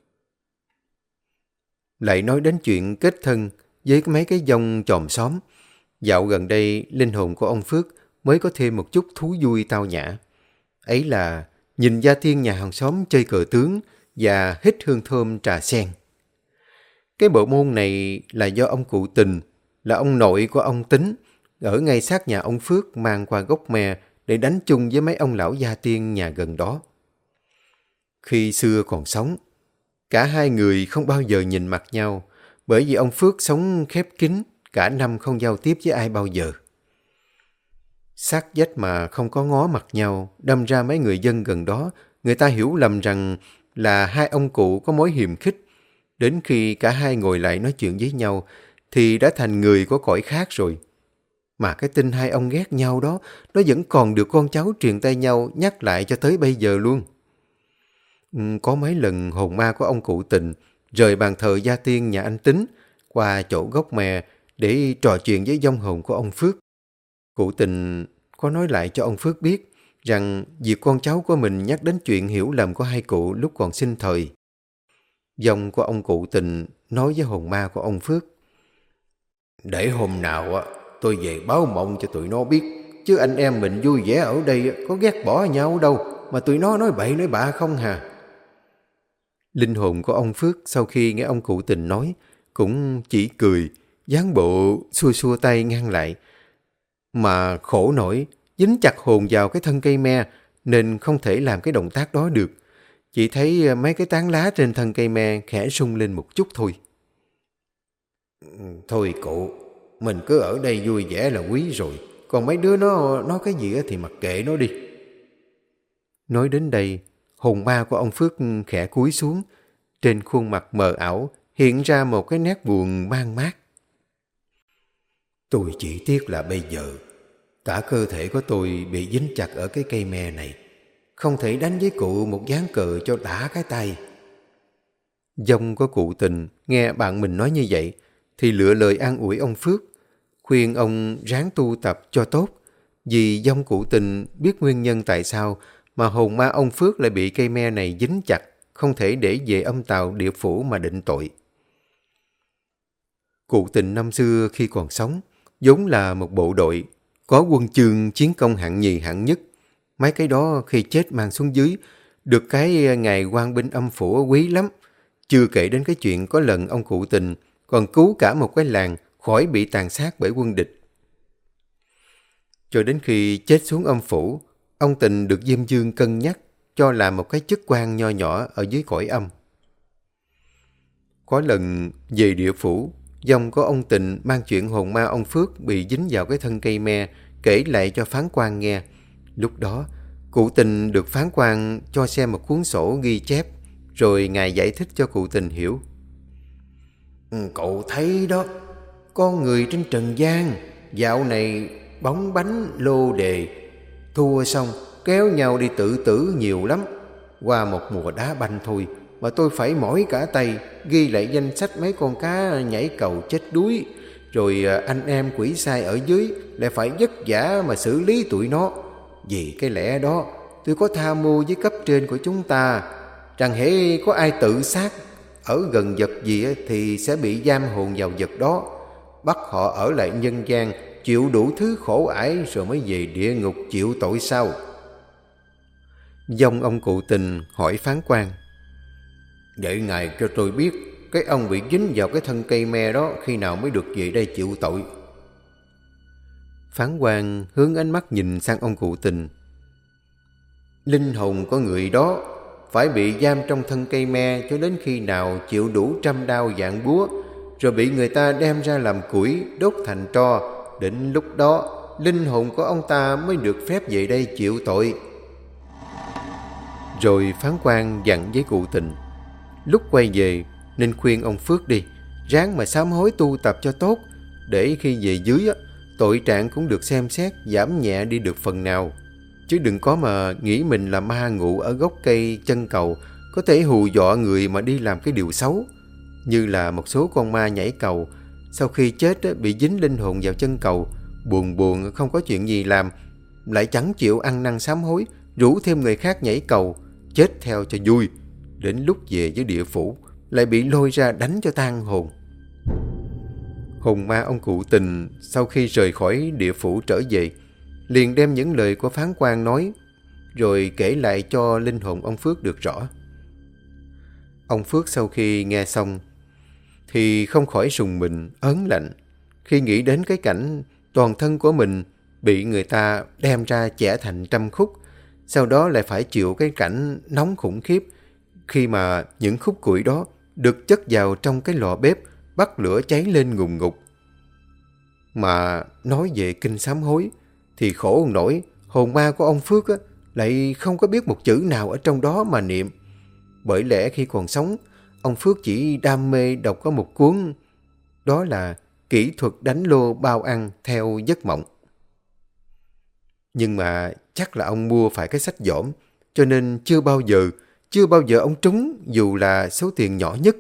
Lại nói đến chuyện kết thân với mấy cái dòng chòm xóm, dạo gần đây linh hồn của ông Phước mới có thêm một chút thú vui tao nhã. Ấy là nhìn gia tiên nhà hàng xóm chơi cờ tướng và hít hương thơm trà sen. Cái bộ môn này là do ông cụ Tình, là ông nội của ông Tính, ở ngay sát nhà ông Phước mang qua gốc me để đánh chung với mấy ông lão gia tiên nhà gần đó. Khi xưa còn sống, cả hai người không bao giờ nhìn mặt nhau, bởi vì ông Phước sống khép kín, cả năm không giao tiếp với ai bao giờ. Sát vách mà không có ngó mặt nhau, đâm ra mấy người dân gần đó, người ta hiểu lầm rằng là hai ông cụ có mối hiềm khích. Đến khi cả hai ngồi lại nói chuyện với nhau, thì đã thành người có cõi khác rồi. Mà cái tin hai ông ghét nhau đó, nó vẫn còn được con cháu truyền tay nhau nhắc lại cho tới bây giờ luôn. Ừ, có mấy lần hồn ma của ông cụ Tình rời bàn thờ gia tiên nhà anh Tính qua chỗ gốc me để trò chuyện với vong hồn của ông Phước. Cụ Tình có nói lại cho ông Phước biết rằng việc con cháu của mình nhắc đến chuyện hiểu lầm của hai cụ lúc còn sinh thời. Vong của ông cụ Tình nói với hồn ma của ông Phước: để hôm nào tôi về báo mộng cho tụi nó biết, chứ anh em mình vui vẻ ở đây có ghét bỏ nhau đâu mà tụi nó nói bậy nói bạ không hà. Linh hồn của ông Phước sau khi nghe ông cụ Tình nói cũng chỉ cười, dáng bộ xua xua tay ngăn lại. Mà khổ nổi, dính chặt hồn vào cái thân cây me nên không thể làm cái động tác đó được. Chỉ thấy mấy cái tán lá trên thân cây me khẽ rung lên một chút thôi. Thôi cụ, mình cứ ở đây vui vẻ là quý rồi. Còn mấy đứa nó nói cái gì thì mặc kệ nó đi. Nói đến đây, hồn ma của ông Phước khẽ cúi xuống. Trên khuôn mặt mờ ảo hiện ra một cái nét buồn man mác. Tôi chỉ tiếc là bây giờ cả cơ thể của tôi bị dính chặt ở cái cây me này, không thể đánh với cụ một ván cờ cho đã cái tay. Vong của cụ Tình nghe bạn mình nói như vậy thì lựa lời an ủi ông Phước, khuyên ông ráng tu tập cho tốt, vì vong cụ Tình biết nguyên nhân tại sao mà hồn ma ông Phước lại bị cây me này dính chặt, không thể để về âm tào địa phủ mà định tội. Cụ Tình năm xưa khi còn sống vốn là một bộ đội có huân chương chiến công hạng nhì hạng nhất. Mấy cái đó khi chết mang xuống dưới, được cái ngày quan binh âm phủ quý lắm. Chưa kể đến cái chuyện có lần ông cụ Tình còn cứu cả một cái làng khỏi bị tàn sát bởi quân địch. Cho đến khi chết xuống âm phủ, ông Tình được Diêm Vương cân nhắc cho làm một cái chức quan nho nhỏ ở dưới cõi âm. Có lần về địa phủ, dòng có ông Tình mang chuyện hồn ma ông Phước bị dính vào cái thân cây me kể lại cho phán quan nghe. Lúc đó, cụ Tình được phán quan cho xem một cuốn sổ ghi chép, rồi ngài giải thích cho cụ Tình hiểu. Cậu thấy đó, con người trên trần gian dạo này bóng bánh lô đề, thua xong kéo nhau đi tự tử nhiều lắm. Qua một mùa đá banh thôi mà tôi phải mỏi cả tay ghi lại danh sách mấy con cá nhảy cầu chết đuối, rồi anh em quỷ sai ở dưới lại phải vất vả mà xử lý tụi nó. Vì cái lẽ đó, tôi có tham mưu với cấp trên của chúng ta rằng hễ có ai tự sát ở gần vật gì thì sẽ bị giam hồn vào vật đó, bắt họ ở lại nhân gian chịu đủ thứ khổ ải rồi mới về địa ngục chịu tội sau. Dòng ông cụ Tình hỏi phán quan: Vậy ngài cho tôi biết cái ông bị dính vào cái thân cây me đó khi nào mới được về đây chịu tội? Phán quan hướng ánh mắt nhìn sang ông cụ Tình. Linh hồn của người đó phải bị giam trong thân cây me cho đến khi nào chịu đủ trăm đao vạn búa, rồi bị người ta đem ra làm củi đốt thành tro. Đến lúc đó, linh hồn của ông ta mới được phép về đây chịu tội. Rồi phán quan dặn với cụ Tình: Lúc quay về nên khuyên ông Phước đi, ráng mà sám hối tu tập cho tốt, để khi về dưới tội trạng cũng được xem xét giảm nhẹ đi được phần nào. Chứ đừng có mà nghĩ mình là ma ngụ ở gốc cây chân cầu, có thể hù dọa người mà đi làm cái điều xấu. Như là một số con ma nhảy cầu, sau khi chết bị dính linh hồn vào chân cầu, buồn buồn không có chuyện gì làm, lại chẳng chịu ăn năn sám hối, rủ thêm người khác nhảy cầu, chết theo cho vui. Đến lúc về với địa phủ, lại bị lôi ra đánh cho tan hồn. Hồn ma ông cụ Tình sau khi rời khỏi địa phủ trở về, liền đem những lời của phán quan nói, rồi kể lại cho linh hồn ông Phước được rõ. Ông Phước sau khi nghe xong thì không khỏi rùng mình, ớn lạnh, khi nghĩ đến cái cảnh toàn thân của mình bị người ta đem ra chẻ thành trăm khúc, sau đó lại phải chịu cái cảnh nóng khủng khiếp khi mà những khúc củi đó được chất vào trong cái lò bếp, bắt lửa cháy lên ngùn ngụt. Mà nói về kinh sám hối thì khổ nổi, hồn ma của ông Phước á, lại không có biết một chữ nào ở trong đó mà niệm. Bởi lẽ khi còn sống, ông Phước chỉ đam mê đọc có một cuốn, đó là Kỹ thuật đánh lô bao ăn theo giấc mộng. Nhưng mà chắc là ông mua phải cái sách dỏm, cho nên chưa bao giờ, chưa bao giờ ông trúng dù là số tiền nhỏ nhất.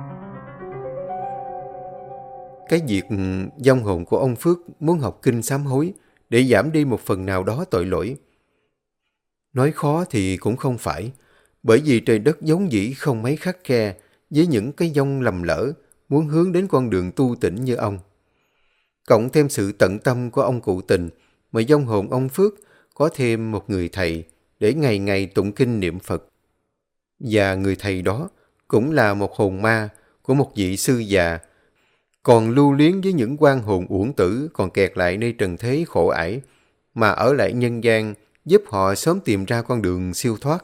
Cái việc vong hồn của ông Phước muốn học kinh sám hối để giảm đi một phần nào đó tội lỗi, nói khó thì cũng không phải, bởi vì trời đất vốn dĩ không mấy khắt khe với những cái vong lầm lỡ muốn hướng đến con đường tu tỉnh như ông. Cộng thêm sự tận tâm của ông cụ Tình, mà vong hồn ông Phước có thêm một người thầy để ngày ngày tụng kinh niệm Phật. Và người thầy đó cũng là một hồn ma của một vị sư già, còn lưu luyến với những oan hồn uổng tử còn kẹt lại nơi trần thế khổ ải, mà ở lại nhân gian giúp họ sớm tìm ra con đường siêu thoát.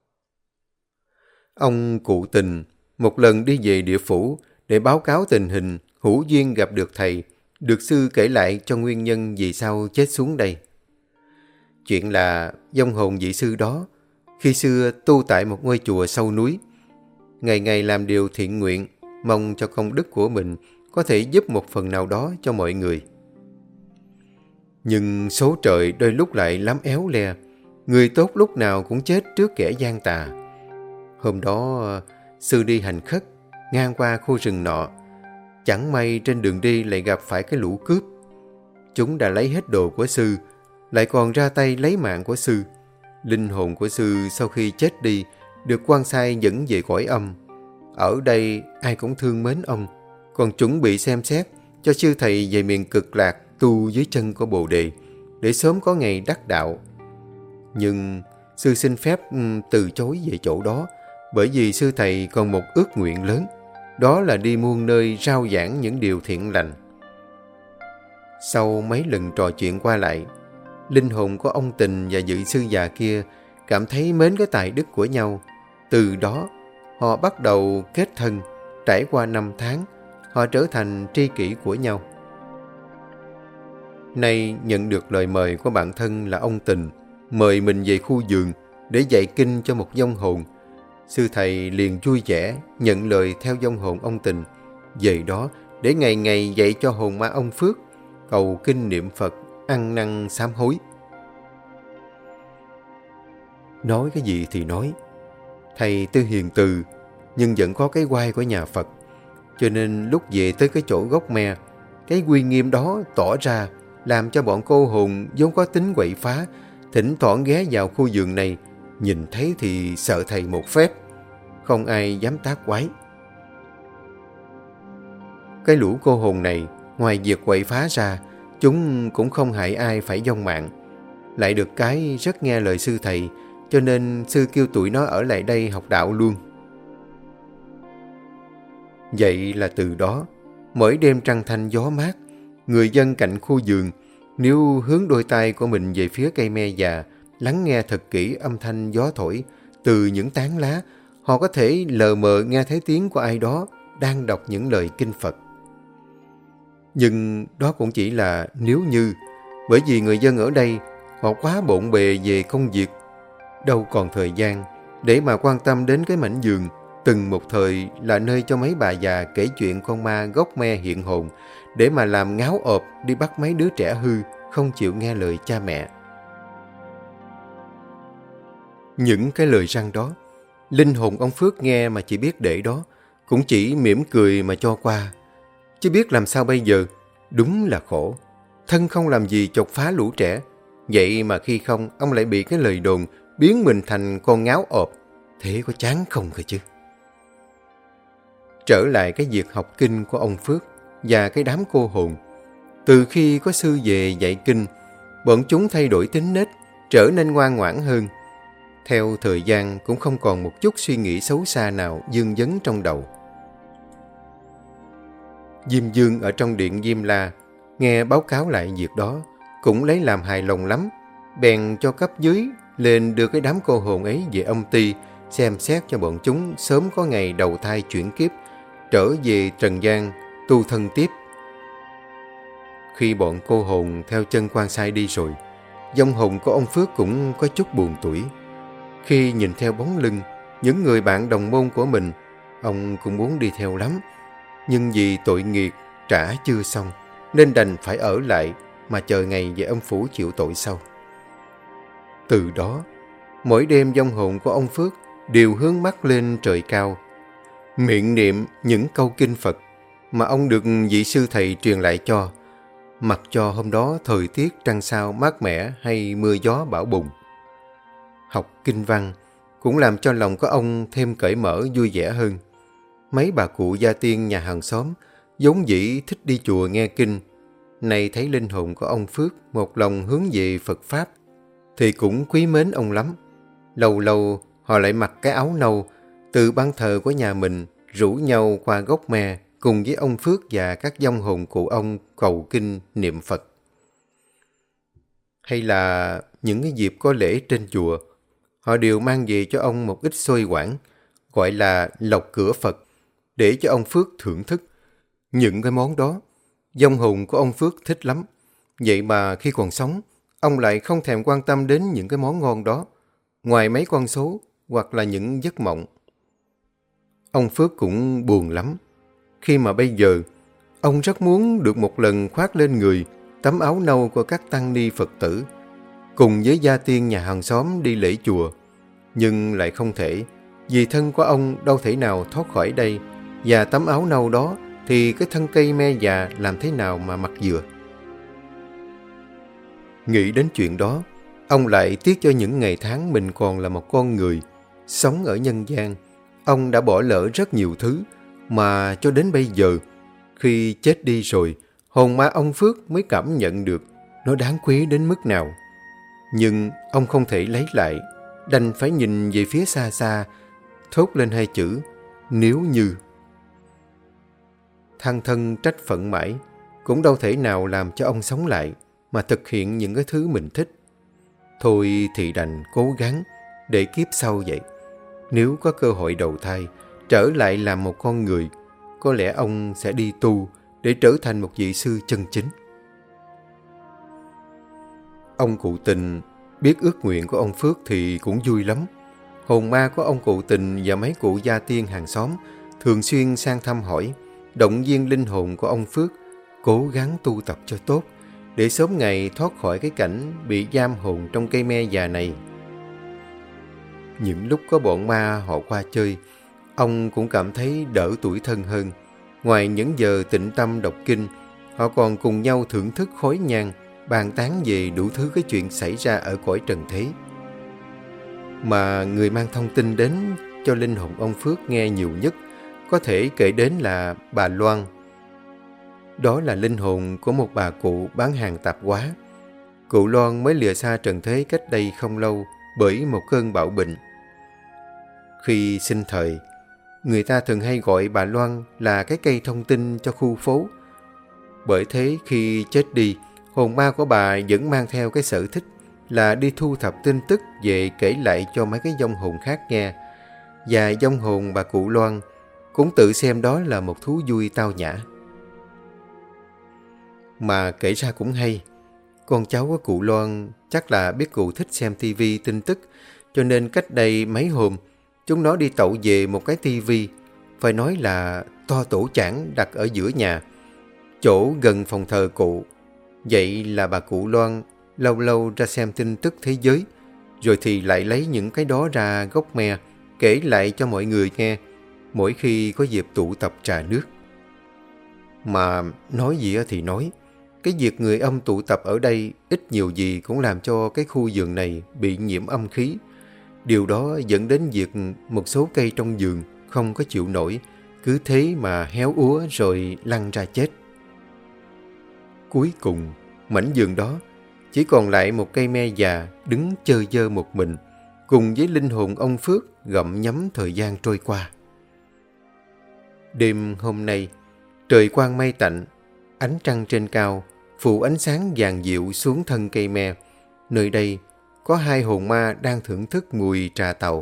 Ông cụ Tình một lần đi về địa phủ để báo cáo tình hình, hữu duyên gặp được thầy, được sư kể lại cho nguyên nhân vì sao chết xuống đây. Chuyện là vong hồn vị sư đó khi xưa tu tại một ngôi chùa sâu núi, ngày ngày làm điều thiện nguyện, mong cho công đức của mình có thể giúp một phần nào đó cho mọi người. Nhưng số trời đôi lúc lại lắm éo le, người tốt lúc nào cũng chết trước kẻ gian tà. Hôm đó sư đi hành khất ngang qua khu rừng nọ, chẳng may trên đường đi lại gặp phải cái lũ cướp. Chúng đã lấy hết đồ của sư, lại còn ra tay lấy mạng của sư. Linh hồn của sư sau khi chết đi được quan sai dẫn về cõi âm. Ở đây ai cũng thương mến ông, còn chuẩn bị xem xét cho sư thầy về miền cực lạc tu dưới chân của Bồ Đề để sớm có ngày đắc đạo. Nhưng sư xin phép từ chối về chỗ đó, bởi vì sư thầy còn một ước nguyện lớn, đó là đi muôn nơi rao giảng những điều thiện lành. Sau mấy lần trò chuyện qua lại, Linh hồn của ông Tình và vị sư già kia cảm thấy mến cái tài đức của nhau. Từ đó, họ bắt đầu kết thân. Trải qua năm tháng, họ trở thành tri kỷ của nhau. Nay nhận được lời mời của bạn thân là ông Tình, mời mình về khu vườn để dạy kinh cho một vong hồn. Sư thầy liền vui vẻ nhận lời theo vong hồn ông Tình về đó để ngày ngày dạy cho hồn ma ông Phước cầu kinh niệm Phật, ăn năn sám hối. Nói cái gì thì nói, thầy tuy hiền từ nhưng vẫn có cái oai của nhà Phật. Cho nên lúc về tới cái chỗ gốc me, cái uy nghiêm đó tỏ ra làm cho bọn cô hồn vốn có tính quậy phá thỉnh thoảng ghé vào khu vườn này, nhìn thấy thì sợ thầy một phép, không ai dám tác quái. Cái lũ cô hồn này ngoài việc quậy phá ra, chúng cũng không hại ai phải vong mạng. Lại được cái rất nghe lời sư thầy, cho nên sư kêu tụi nó ở lại đây học đạo luôn. Vậy là từ đó, mỗi đêm trăng thanh gió mát, người dân cạnh khu vườn nếu hướng đôi tay của mình về phía cây me già, lắng nghe thật kỹ âm thanh gió thổi từ những tán lá, họ có thể lờ mờ nghe thấy tiếng của ai đó đang đọc những lời kinh Phật. Nhưng đó cũng chỉ là nếu như, bởi vì người dân ở đây họ quá bộn bề về công việc, đâu còn thời gian để mà quan tâm đến cái mảnh vườn từng một thời là nơi cho mấy bà già kể chuyện con ma gốc me hiện hồn, để mà làm ngáo ộp đi bắt mấy đứa trẻ hư không chịu nghe lời cha mẹ. Những cái lời răn đó, linh hồn ông Phước nghe mà chỉ biết để đó, cũng chỉ mỉm cười mà cho qua. Chứ biết làm sao bây giờ, đúng là khổ. Thân không làm gì chọc phá lũ trẻ, vậy mà khi không, ông lại bị cái lời đồn biến mình thành con ngáo ộp. Thế có chán không cơ chứ? Trở lại cái việc học kinh của ông Phước và cái đám cô hồn. Từ khi có sư về dạy kinh, bọn chúng thay đổi tính nết, trở nên ngoan ngoãn hơn. Theo thời gian cũng không còn một chút suy nghĩ xấu xa nào vương vấn trong đầu. Diêm Dương ở trong điện Diêm La nghe báo cáo lại việc đó, cũng lấy làm hài lòng lắm, bèn cho cấp dưới lên đưa cái đám cô hồn ấy về âm ty, xem xét cho bọn chúng sớm có ngày đầu thai chuyển kiếp, trở về trần gian tu thân tiếp. Khi bọn cô hồn theo chân quan sai đi rồi, vong hồn của ông Phước cũng có chút buồn tủi. Khi nhìn theo bóng lưng những người bạn đồng môn của mình, ông cũng muốn đi theo lắm, nhưng vì tội nghiệp trả chưa xong nên đành phải ở lại mà chờ ngày về âm phủ chịu tội sau. Từ đó, mỗi đêm vong hồn của ông Phước đều hướng mắt lên trời cao, miệng niệm những câu kinh Phật mà ông được vị sư thầy truyền lại cho, mặc cho hôm đó thời tiết trăng sao mát mẻ hay mưa gió bão bùng. Học kinh văn cũng làm cho lòng của ông thêm cởi mở vui vẻ hơn. Mấy bà cụ gia tiên nhà hàng xóm vốn dĩ thích đi chùa nghe kinh, nay thấy linh hồn của ông Phước một lòng hướng về Phật Pháp thì cũng quý mến ông lắm. Lâu lâu họ lại mặc cái áo nâu từ ban thờ của nhà mình, rủ nhau qua gốc me cùng với ông Phước và các vong hồn cụ ông cầu kinh niệm Phật. Hay là những cái dịp có lễ trên chùa, họ đều mang về cho ông một ít xôi quản, gọi là lộc cửa Phật, để cho ông Phước thưởng thức. Những cái món đó, vong hồn của ông Phước thích lắm. Vậy mà khi còn sống, ông lại không thèm quan tâm đến những cái món ngon đó, ngoài mấy con số hoặc là những giấc mộng. Ông Phước cũng buồn lắm, khi mà bây giờ, ông rất muốn được một lần khoác lên người tấm áo nâu của các tăng ni Phật tử, cùng với gia tiên nhà hàng xóm đi lễ chùa. Nhưng lại không thể, vì thân của ông đâu thể nào thoát khỏi đây, và tấm áo nâu đó thì cái thân cây me già làm thế nào mà mặc vừa. Nghĩ đến chuyện đó, ông lại tiếc cho những ngày tháng mình còn là một con người, sống ở nhân gian. Ông đã bỏ lỡ rất nhiều thứ, mà cho đến bây giờ, khi chết đi rồi, hồn ma ông Phước mới cảm nhận được nó đáng quý đến mức nào. Nhưng ông không thể lấy lại, đành phải nhìn về phía xa xa, thốt lên hai chữ nếu như. Than thân trách phận mãi, cũng đâu thể nào làm cho ông sống lại mà thực hiện những cái thứ mình thích. Thôi thì đành cố gắng để kiếp sau vậy. Nếu có cơ hội đầu thai, trở lại làm một con người, có lẽ ông sẽ đi tu để trở thành một vị sư chân chính. Ông cụ Tình biết ước nguyện của ông Phước thì cũng vui lắm. Hồn ma của ông cụ Tình và mấy cụ gia tiên hàng xóm thường xuyên sang thăm hỏi, động viên linh hồn của ông Phước cố gắng tu tập cho tốt, để sớm ngày thoát khỏi cái cảnh bị giam hồn trong cây me già này. Những lúc có bọn ma họ qua chơi, ông cũng cảm thấy đỡ tủi thân hơn. Ngoài những giờ tĩnh tâm đọc kinh, họ còn cùng nhau thưởng thức khói nhang, bàn tán về đủ thứ cái chuyện xảy ra ở cõi trần thế. Mà người mang thông tin đến cho linh hồn ông Phước nghe nhiều nhất có thể kể đến là bà Loan. Đó là linh hồn của một bà cụ bán hàng tạp hóa. Cụ Loan mới lìa xa trần thế cách đây không lâu bởi một cơn bạo bệnh. Khi sinh thời, người ta thường hay gọi bà Loan là cái cây thông tin cho khu phố. Bởi thế khi chết đi, hồn ma của bà vẫn mang theo cái sở thích là đi thu thập tin tức về kể lại cho mấy cái vong hồn khác nghe. Và vong hồn bà cụ Loan cũng tự xem đó là một thú vui tao nhã. Mà kể ra cũng hay, con cháu của cụ Loan chắc là biết cụ thích xem tivi tin tức, cho nên cách đây mấy hôm chúng nó đi tậu về một cái tivi, phải nói là to tổ chảng đặt ở giữa nhà, chỗ gần phòng thờ cụ. Vậy là bà cụ Loan lâu lâu ra xem tin tức thế giới, rồi thì lại lấy những cái đó ra gốc me kể lại cho mọi người nghe mỗi khi có dịp tụ tập trà nước. Mà nói gì thì nói, cái việc người âm tụ tập ở đây ít nhiều gì cũng làm cho cái khu vườn này bị nhiễm âm khí. Điều đó dẫn đến việc một số cây trong vườn không có chịu nổi, cứ thế mà héo úa rồi lăn ra chết. Cuối cùng, mảnh vườn đó chỉ còn lại một cây me già đứng chơ vơ một mình, cùng với linh hồn ông Phước gặm nhấm thời gian trôi qua. Đêm hôm nay, trời quang mây tạnh, ánh trăng trên cao phủ ánh sáng vàng dịu xuống thân cây me. Nơi đây có hai hồn ma đang thưởng thức mùi trà tàu.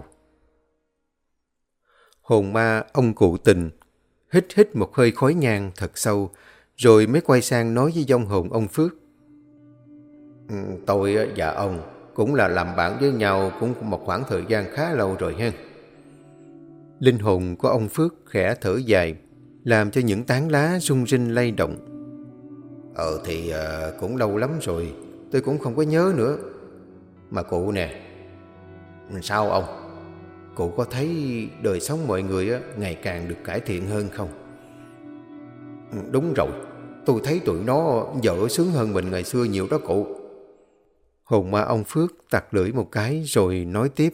Hồn ma ông cụ Tình hít hít một hơi khói nhang thật sâu, rồi mới quay sang nói với vong hồn ông Phước. Ừ, tôi và ông cũng là làm bạn với nhau cũng một khoảng thời gian khá lâu rồi ha. Linh hồn của ông Phước khẽ thở dài, làm cho những tán lá rung rinh lay động. Ờ thì uh, cũng lâu lắm rồi, tôi cũng không có nhớ nữa. Mà cụ nè, sao ông? Cụ có thấy đời sống mọi người á, ngày càng được cải thiện hơn không? Đúng rồi, tôi thấy tụi nó vợ sướng hơn mình ngày xưa nhiều đó cụ. Hồn ma ông Phước tặc lưỡi một cái rồi nói tiếp.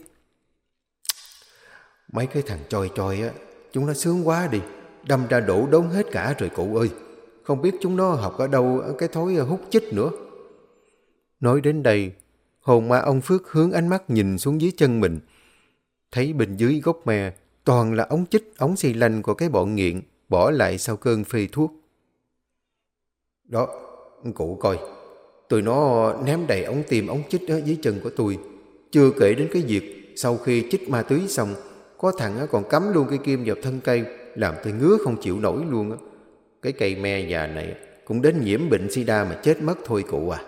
Mấy cái thằng choi choi á, chúng nó sướng quá đi, đâm ra đổ đốn hết cả rồi cụ ơi. Không biết chúng nó học ở đâu cái thói hút chích nữa. Nói đến đây, hồn ma ông Phước hướng ánh mắt nhìn xuống dưới chân mình. Thấy bên dưới gốc me toàn là ống chích, ống xì lanh của cái bọn nghiện bỏ lại sau cơn phê thuốc. Đó, cụ coi, tụi nó ném đầy ống tiêm ống chích ở dưới chân của tôi. Chưa kể đến cái việc sau khi chích ma túy xong, có thằng còn cắm luôn cây kim vào thân cây, làm tôi ngứa không chịu nổi luôn. Cái cây me già này cũng đến nhiễm bệnh sida mà chết mất thôi cụ à.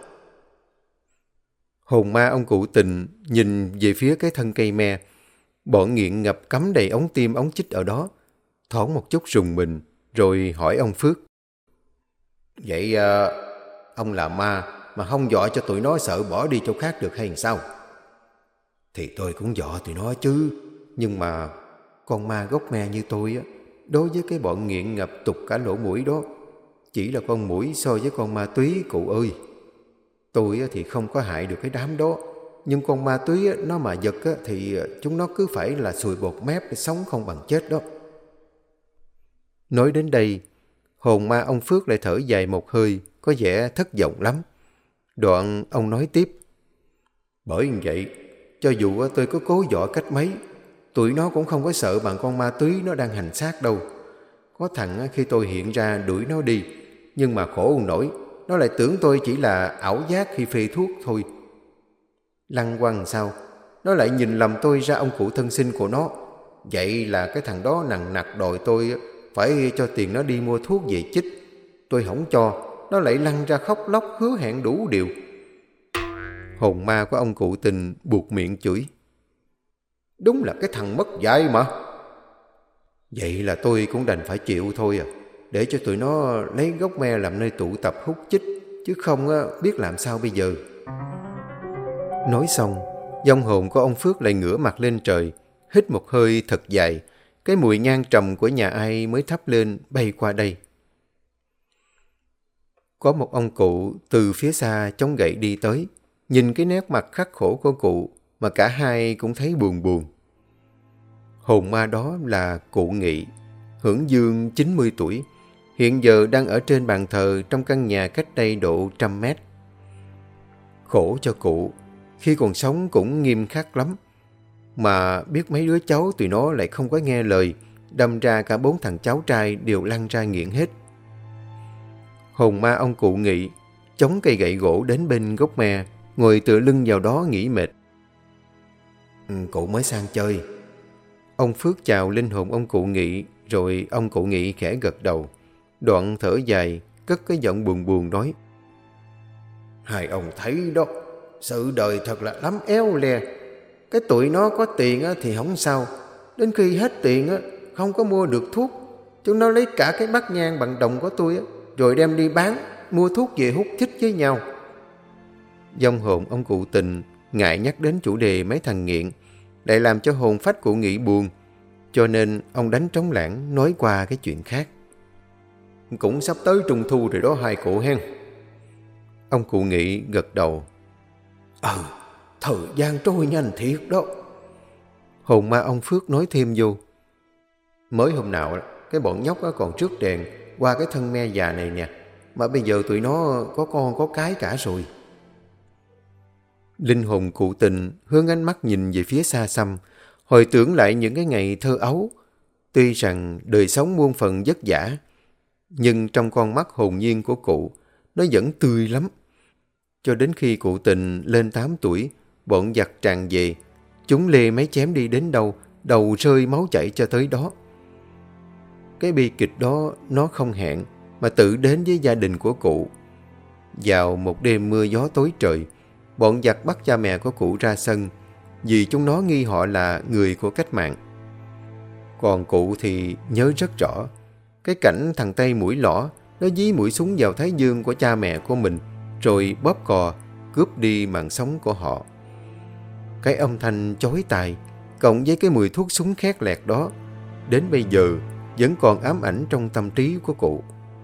Hồn ma ông cụ Tình nhìn về phía cái thân cây me. Bọn nghiện ngập cắm đầy ống tiêm ống chích ở đó, thoáng một chút rùng mình, rồi hỏi ông Phước. Vậy à, ông là ma mà không dọa cho tụi nó sợ bỏ đi chỗ khác được hay sao? Thì tôi cũng dọa tụi nó chứ, nhưng mà con ma gốc me như tôi á, đối với cái bọn nghiện ngập tục cả lỗ mũi đó, chỉ là con muỗi so với con ma túy cụ ơi. Tôi thì không có hại được cái đám đó, nhưng con ma túy nó mà giật thì chúng nó cứ phải là sùi bọt mép để sống không bằng chết đó. Nói đến đây, hồn ma ông Phước lại thở dài một hơi, có vẻ thất vọng lắm. Đoạn ông nói tiếp. Bởi vậy, cho dù tôi có cố dọa cách mấy, tụi nó cũng không có sợ bằng con ma túy nó đang hành xác đâu. Có thằng khi tôi hiện ra đuổi nó đi, nhưng mà khổ nổi, nó lại tưởng tôi chỉ là ảo giác khi phê thuốc thôi. Lăng quăng sao? Nó lại nhìn lầm tôi ra ông cụ thân sinh của nó. Vậy là cái thằng đó nằng nặc đòi tôi phải cho tiền nó đi mua thuốc về chích. Tôi không cho, nó lại lăn ra khóc lóc hứa hẹn đủ điều. Hồn ma của ông cụ Tình buột miệng chửi. Đúng là cái thằng mất dạy mà. Vậy là tôi cũng đành phải chịu thôi à, để cho tụi nó lấy gốc me làm nơi tụ tập hút chích, chứ không biết làm sao bây giờ. Nói xong, vong hồn của ông Phước lại ngửa mặt lên trời, hít một hơi thật dài. Cái mùi nhang trầm của nhà ai mới thắp lên bay qua đây. Có một ông cụ từ phía xa chống gậy đi tới, nhìn cái nét mặt khắc khổ của cụ mà cả hai cũng thấy buồn buồn. Hồn ma đó là cụ Nghị, hưởng dương chín mươi tuổi, hiện giờ đang ở trên bàn thờ trong căn nhà cách đây độ trăm mét. Khổ cho cụ, khi còn sống cũng nghiêm khắc lắm, mà biết mấy đứa cháu tụi nó lại không có nghe lời, đâm ra cả bốn thằng cháu trai đều lăn ra nghiện hết. Hồn ma ông cụ Nghị chống cây gậy gỗ đến bên gốc me, ngồi tựa lưng vào đó nghỉ mệt. Ừ, cụ mới sang chơi. Ông Phước chào linh hồn ông cụ Nghị, rồi ông cụ Nghị khẽ gật đầu. Đoạn thở dài, cất cái giọng buồn buồn nói. Hai ông thấy đó, sự đời thật là lắm éo le. Cái tụi nó có tiền thì không sao, đến khi hết tiền không có mua được thuốc, chúng nó lấy cả cái bát nhang bằng đồng của tôi rồi đem đi bán, mua thuốc về hút chích với nhau. Vong hồn ông cụ Tình ngại nhắc đến chủ đề mấy thằng nghiện, lại làm cho hồn phách cụ Nghị buồn, cho nên ông đánh trống lãng nói qua cái chuyện khác. Cũng sắp tới trung thu rồi đó hai cụ hen. Ông cụ Nghị gật đầu. Ừ, thời gian trôi nhanh thiệt đó. Hồn ma ông Phước nói thêm vô. Mới hôm nào cái bọn nhóc còn trước đèn qua cái thân me già này nè, mà bây giờ tụi nó có con có cái cả rồi. Linh hồn cụ Tình hướng ánh mắt nhìn về phía xa xăm, hồi tưởng lại những cái ngày thơ ấu. Tuy rằng đời sống muôn phần vất vả, nhưng trong con mắt hồn nhiên của cụ, nó vẫn tươi lắm. Cho đến khi cụ Tình lên tám tuổi, bọn giặc tràn về, chúng lê máy chém đi đến đâu, đầu rơi máu chảy cho tới đó. Cái bi kịch đó nó không hẹn, mà tự đến với gia đình của cụ. Vào một đêm mưa gió tối trời, bọn giặc bắt cha mẹ của cụ ra sân, vì chúng nó nghi họ là người của cách mạng. Còn cụ thì nhớ rất rõ cái cảnh thằng Tây mũi lõ, nó dí mũi súng vào thái dương của cha mẹ của mình, rồi bóp cò, cướp đi mạng sống của họ. Cái âm thanh chói tai, cộng với cái mùi thuốc súng khét lẹt đó, đến bây giờ vẫn còn ám ảnh trong tâm trí của cụ.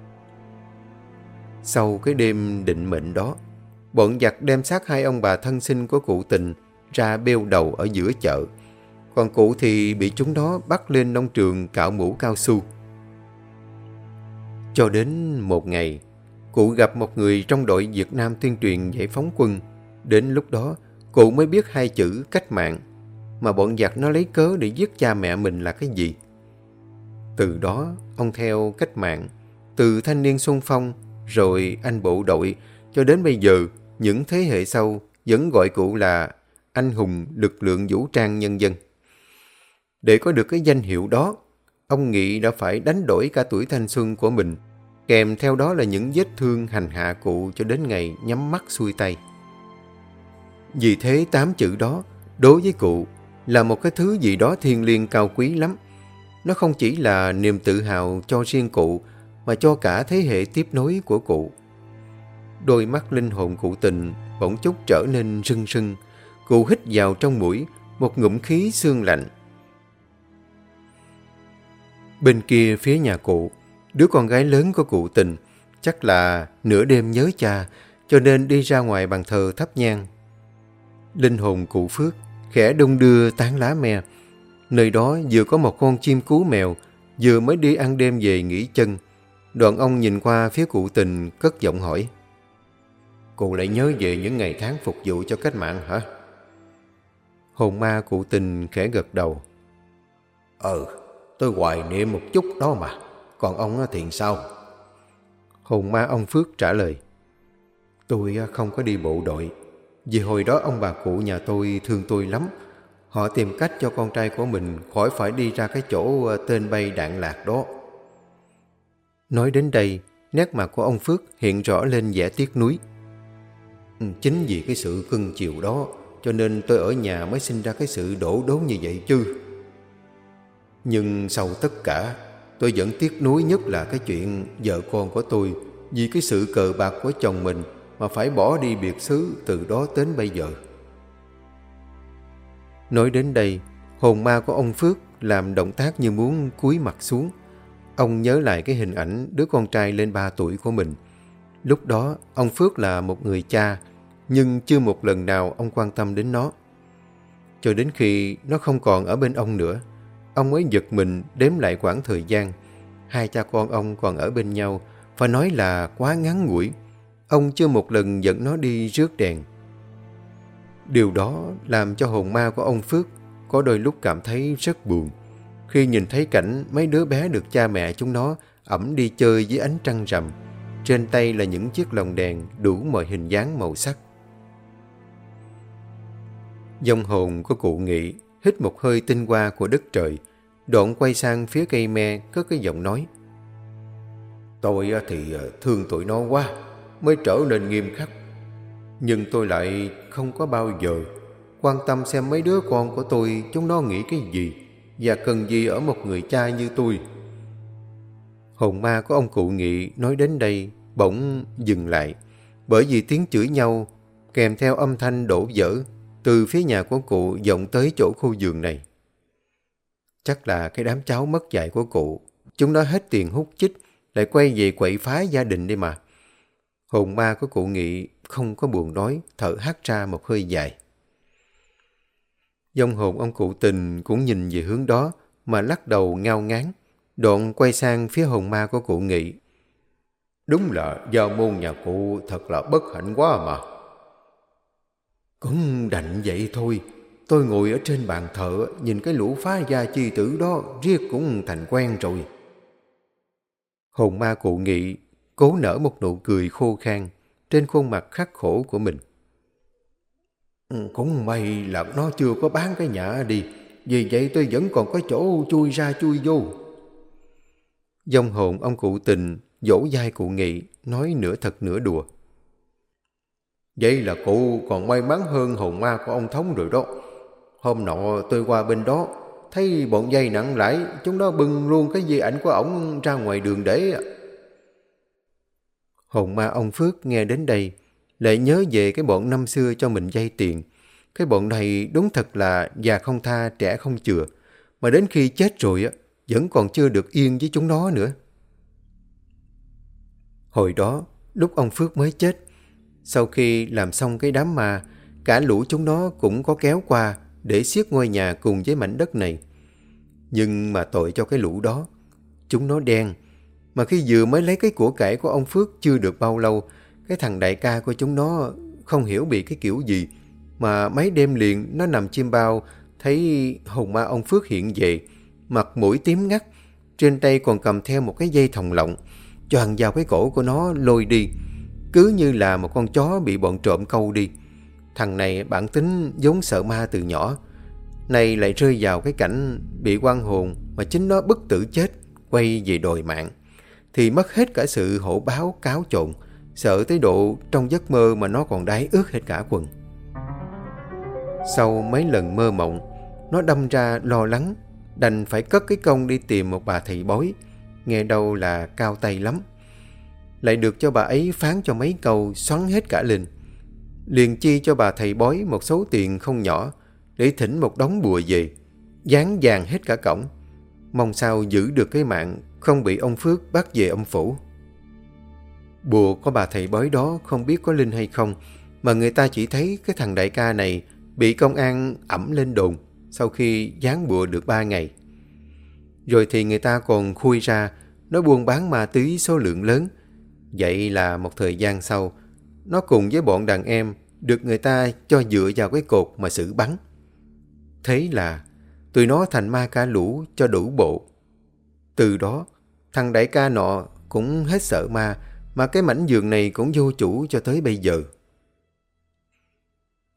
Sau cái đêm định mệnh đó, bọn giặc đem xác hai ông bà thân sinh của cụ Tình ra bêu đầu ở giữa chợ. Còn cụ thì bị chúng đó bắt lên nông trường cạo mũ cao su. Cho đến một ngày, cụ gặp một người trong đội Việt Nam tuyên truyền giải phóng quân. Đến lúc đó, cụ mới biết hai chữ cách mạng, mà bọn giặc nó lấy cớ để giết cha mẹ mình là cái gì. Từ đó, ông theo cách mạng, từ thanh niên xung phong, rồi anh bộ đội, cho đến bây giờ, những thế hệ sau vẫn gọi cụ là anh hùng lực lượng vũ trang nhân dân. Để có được cái danh hiệu đó, ông Nghị đã phải đánh đổi cả tuổi thanh xuân của mình, kèm theo đó là những vết thương hành hạ cụ cho đến ngày nhắm mắt xuôi tay. Vì thế tám chữ đó, đối với cụ, là một cái thứ gì đó thiêng liêng cao quý lắm. Nó không chỉ là niềm tự hào cho riêng cụ, mà cho cả thế hệ tiếp nối của cụ. Đôi mắt linh hồn cụ Tình bỗng chốc trở nên rưng rưng. Cụ hít vào trong mũi một ngụm khí xương lạnh. Bên kia phía nhà cụ, đứa con gái lớn của cụ Tình chắc là nửa đêm nhớ cha, cho nên đi ra ngoài bàn thờ thắp nhang. Linh hồn cụ Phước khẽ đung đưa tán lá me. Nơi đó vừa có một con chim cú mèo vừa mới đi ăn đêm về nghỉ chân. Đoạn ông nhìn qua phía cụ Tình cất giọng hỏi. Cụ lại nhớ về những ngày tháng phục vụ cho cách mạng hả? Hồn ma cụ Tình khẽ gật đầu. Ừ, tôi hoài niệm một chút đó mà. Còn ông thì sao? Hồn ma ông Phước trả lời. Tôi không có đi bộ đội, Vì hồi đó ông bà cụ nhà tôi thương tôi lắm. Họ tìm cách cho con trai của mình khỏi phải đi ra cái chỗ tên bay đạn lạc đó. Nói đến đây, nét mặt của ông Phước hiện rõ lên vẻ tiếc nuối. Chính vì cái sự cưng chiều đó cho nên tôi ở nhà mới sinh ra cái sự đổ đốn như vậy chứ. Nhưng sau tất cả, tôi vẫn tiếc nuối nhất là cái chuyện vợ con của tôi vì cái sự cờ bạc của chồng mình mà phải bỏ đi biệt xứ từ đó đến bây giờ. Nói đến đây, hồn ma của ông Phước làm động tác như muốn cúi mặt xuống. Ông nhớ lại cái hình ảnh đứa con trai lên ba tuổi của mình. Lúc đó, ông Phước là một người cha, nhưng chưa một lần nào ông quan tâm đến nó. Cho đến khi nó không còn ở bên ông nữa, ông mới giật mình đếm lại quãng thời gian. Hai cha con ông còn ở bên nhau, phải nói là quá ngắn ngủi. Ông chưa một lần dẫn nó đi rước đèn. Điều đó làm cho hồn ma của ông Phước có đôi lúc cảm thấy rất buồn khi nhìn thấy cảnh mấy đứa bé được cha mẹ chúng nó ẵm đi chơi dưới ánh trăng rằm. Trên tay là những chiếc lồng đèn đủ mọi hình dáng màu sắc. Vong hồn của cụ Nghị hít một hơi tinh hoa của đất trời, đoạn quay sang phía cây me cất cái giọng nói: Tôi thì thương tụi nó quá mới trở nên nghiêm khắc, nhưng tôi lại không có bao giờ quan tâm xem mấy đứa con của tôi chúng nó nghĩ cái gì và cần gì ở một người cha như tôi. Hồn ma của ông cụ Nghị nói đến đây bỗng dừng lại, bởi vì tiếng chửi nhau kèm theo âm thanh đổ vỡ từ phía nhà của cụ vọng tới chỗ khu vườn này. Chắc là cái đám cháu mất dạy của cụ, chúng nó hết tiền hút chích lại quay về quậy phá gia đình đi mà. Hồn ma của cụ Nghị không có buồn nói, thở hắt ra một hơi dài. Vong hồn ông cụ Tình cũng nhìn về hướng đó mà lắc đầu ngao ngán, đoạn quay sang phía hồn ma của cụ Nghị: Đúng là gia môn nhà cụ thật là bất hạnh quá mà. Cũng đành vậy thôi. Tôi ngồi ở trên bàn thờ nhìn cái lũ phá gia chi tử đó riết cũng thành quen rồi. Hồn ma cụ Nghị cố nở một nụ cười khô khan trên khuôn mặt khắc khổ của mình. Cũng may là nó chưa có bán cái nhà đi, vì vậy tôi vẫn còn có chỗ chui ra chui vô. Vong hồn ông cụ Tình vỗ vai cụ Nghị, nói nửa thật nửa đùa: Vậy là cụ còn may mắn hơn hồn ma của ông Thống rồi đó. Hôm nọ tôi qua bên đó, thấy bọn dây nặng lãi, chúng nó bưng luôn cái di ảnh của ổng ra ngoài đường để... Hồn ma ông Phước nghe đến đây lại nhớ về cái bọn năm xưa cho mình vay tiền. Cái bọn này đúng thật là già không tha, trẻ không chừa, mà đến khi chết rồi á vẫn còn chưa được yên với chúng nó nữa. Hồi đó, lúc ông Phước mới chết, sau khi làm xong cái đám ma, cả lũ chúng nó cũng có kéo qua để xiết ngôi nhà cùng với mảnh đất này. Nhưng mà tội cho cái lũ đó, chúng nó đen. Mà khi vừa mới lấy cái của cải của ông Phước chưa được bao lâu, cái thằng đại ca của chúng nó không hiểu bị cái kiểu gì, mà mấy đêm liền nó nằm chim bao, thấy hồn ma ông Phước hiện về, mặt mũi tím ngắt, trên tay còn cầm theo một cái dây thòng lọng, choàng vào cái cổ của nó lôi đi, cứ như là một con chó bị bọn trộm câu đi. Thằng này bản tính vốn sợ ma từ nhỏ, nay lại rơi vào cái cảnh bị oan hồn mà chính nó bất tử chết, quay về đòi mạng, thì mất hết cả sự hổ báo cáo trộn, sợ tới độ trong giấc mơ mà nó còn đái ướt hết cả quần. Sau mấy lần mơ mộng, nó đâm ra lo lắng, đành phải cất cái công đi tìm một bà thầy bói, nghe đâu là cao tay lắm. Lại được cho bà ấy phán cho mấy câu xoắn hết cả lên. Liền chi cho bà thầy bói một số tiền không nhỏ để thỉnh một đống bùa về, dán vàng hết cả cổng, mong sao giữ được cái mạng không bị ông Phước bắt về âm phủ. Bùa của bà thầy bói đó không biết có linh hay không, mà người ta chỉ thấy cái thằng đại ca này bị công an ẵm lên đồn sau khi dán bùa được ba ngày. Rồi thì người ta còn khui ra nó buôn bán ma túy số lượng lớn. Vậy là một thời gian sau, nó cùng với bọn đàn em được người ta cho dựa vào cái cột mà xử bắn. Thế là tụi nó thành ma cả lũ cho đủ bộ. Từ đó, thằng đại ca nọ cũng hết sợ ma, mà cái mảnh vườn này cũng vô chủ cho tới bây giờ.